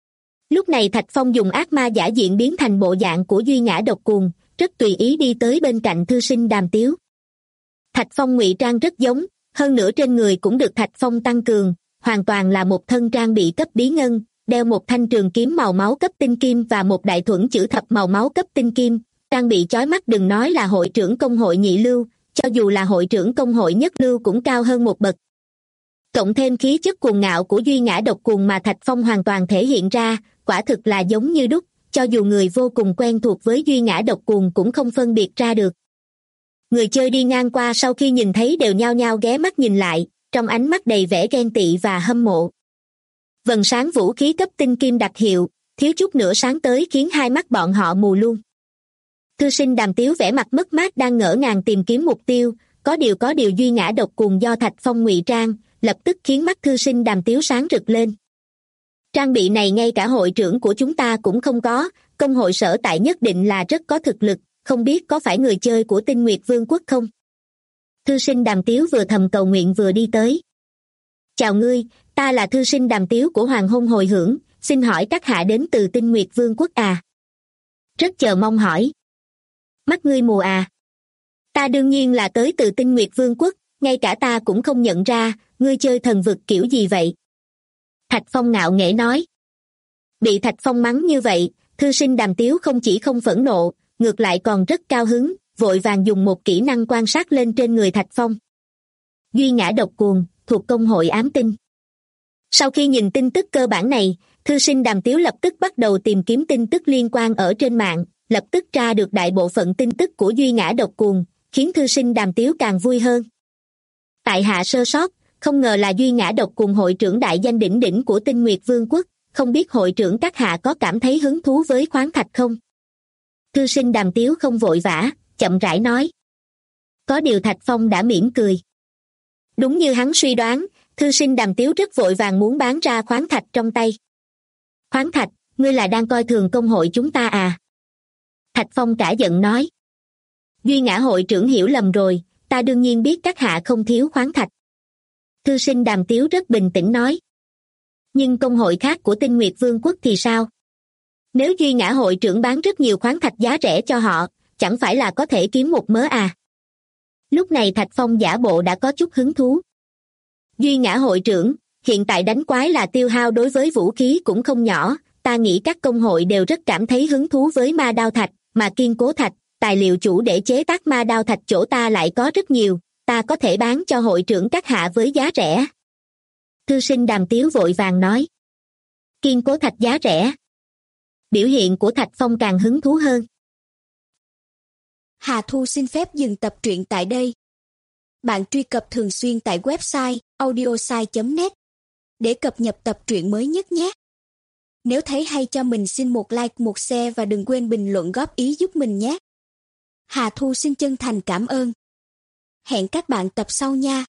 Lúc này Thạch Phong dùng ác ma giả diện biến thành bộ dạng của Duy Ngã Độc Cuồng, rất tùy ý đi tới bên cạnh thư sinh Đàm Tiếu. Thạch Phong ngụy trang rất giống, hơn nữa trên người cũng được Thạch Phong tăng cường, hoàn toàn là một thân trang bị cấp bí ngân, đeo một thanh trường kiếm màu máu cấp tinh kim và một đại thuẫn chữ thập màu máu cấp tinh kim, trang bị chói mắt đừng nói là hội trưởng công hội nhị lưu, cho dù là hội trưởng công hội nhất lưu cũng cao hơn một bậc. Cộng thêm khí chất cuồng ngạo của Duy Ngã Độc Cuồng mà Thạch Phong hoàn toàn thể hiện ra, quả thực là giống như đúc, cho dù người vô cùng quen thuộc với Duy Ngã Độc Cuồng cũng không phân biệt ra được. Người chơi đi ngang qua sau khi nhìn thấy đều nhao nhao ghé mắt nhìn lại, trong ánh mắt đầy vẻ ghen tị và hâm mộ. Vầng sáng vũ khí cấp tinh kim đặc hiệu, thiếu chút nữa sáng tới khiến hai mắt bọn họ mù luôn. Thư sinh Đàm Tiếu vẻ mặt mất mát đang ngỡ ngàng tìm kiếm mục tiêu, có điều Duy Ngã Độc Cuồng do Thạch Phong ngụy trang, lập tức khiến mắt thư sinh Đàm Tiếu sáng rực lên. Trang bị này ngay cả hội trưởng của chúng ta cũng không có, công hội sở tại nhất định là rất có thực lực, không biết có phải người chơi của Tinh Nguyệt Vương quốc không? Thư sinh Đàm Tiếu vừa thầm cầu nguyện vừa đi tới. Chào ngươi, ta là thư sinh Đàm Tiếu của Hoàng Hôn Hồi Hưởng, xin hỏi các hạ đến từ Tinh Nguyệt Vương quốc à? Rất chờ mong hỏi. Mắt ngươi mù à? Ta đương nhiên là tới từ Tinh Nguyệt Vương quốc, ngay cả ta cũng không nhận ra, ngươi chơi thần vực kiểu gì vậy? Thạch Phong ngạo nghễ nói. Bị Thạch Phong mắng như vậy, thư sinh Đàm Tiếu không chỉ không phẫn nộ, ngược lại còn rất cao hứng, vội vàng dùng một kỹ năng quan sát lên trên người Thạch Phong. Duy Ngã Độc Cuồng, thuộc công hội ám tinh. Sau khi nhìn tin tức cơ bản này, thư sinh Đàm Tiếu lập tức bắt đầu tìm kiếm tin tức liên quan ở trên mạng, lập tức tra được đại bộ phận tin tức của Duy Ngã Độc Cuồng, khiến thư sinh Đàm Tiếu càng vui hơn. Tại hạ sơ sót, không ngờ là Duy Ngã Độc Cuồng hội trưởng đại danh đỉnh đỉnh của Tinh Nguyệt Vương quốc, không biết hội trưởng các hạ có cảm thấy hứng thú với khoáng thạch không? Thư sinh Đàm Tiếu không vội vã, chậm rãi nói. Có điều Thạch Phong đã mỉm cười. Đúng như hắn suy đoán, thư sinh Đàm Tiếu rất vội vàng muốn bán ra khoáng thạch trong tay. Khoáng thạch, ngươi là đang coi thường công hội chúng ta à? Thạch Phong cả giận nói. Duy Ngã hội trưởng hiểu lầm rồi, ta đương nhiên biết các hạ không thiếu khoáng thạch. Thư sinh Đàm Tiếu rất bình tĩnh nói. Nhưng công hội khác của Tinh Nguyệt Vương quốc thì sao? Nếu Duy Ngã hội trưởng bán rất nhiều khoáng thạch giá rẻ cho họ, chẳng phải là có thể kiếm một mớ à? Lúc này Thạch Phong giả bộ đã có chút hứng thú. Duy Ngã hội trưởng, hiện tại đánh quái là tiêu hao đối với vũ khí cũng không nhỏ, ta nghĩ các công hội đều rất cảm thấy hứng thú với ma đao thạch, mà kiên cố thạch, tài liệu chủ để chế tác ma đao thạch chỗ ta lại có rất nhiều, ta có thể bán cho hội trưởng các hạ với giá rẻ. Thư sinh Đàm Tiếu vội vàng nói. Kiên cố thạch giá rẻ. Biểu hiện của Thạch Phong càng hứng thú hơn. Hà Thu xin phép dừng tập truyện tại đây. Bạn truy cập thường xuyên tại website audiosai.net để cập nhật tập truyện mới nhất nhé. Nếu thấy hay cho mình xin một like, một share và đừng quên bình luận góp ý giúp mình nhé. Hà Thu xin chân thành cảm ơn. Hẹn các bạn tập sau nha.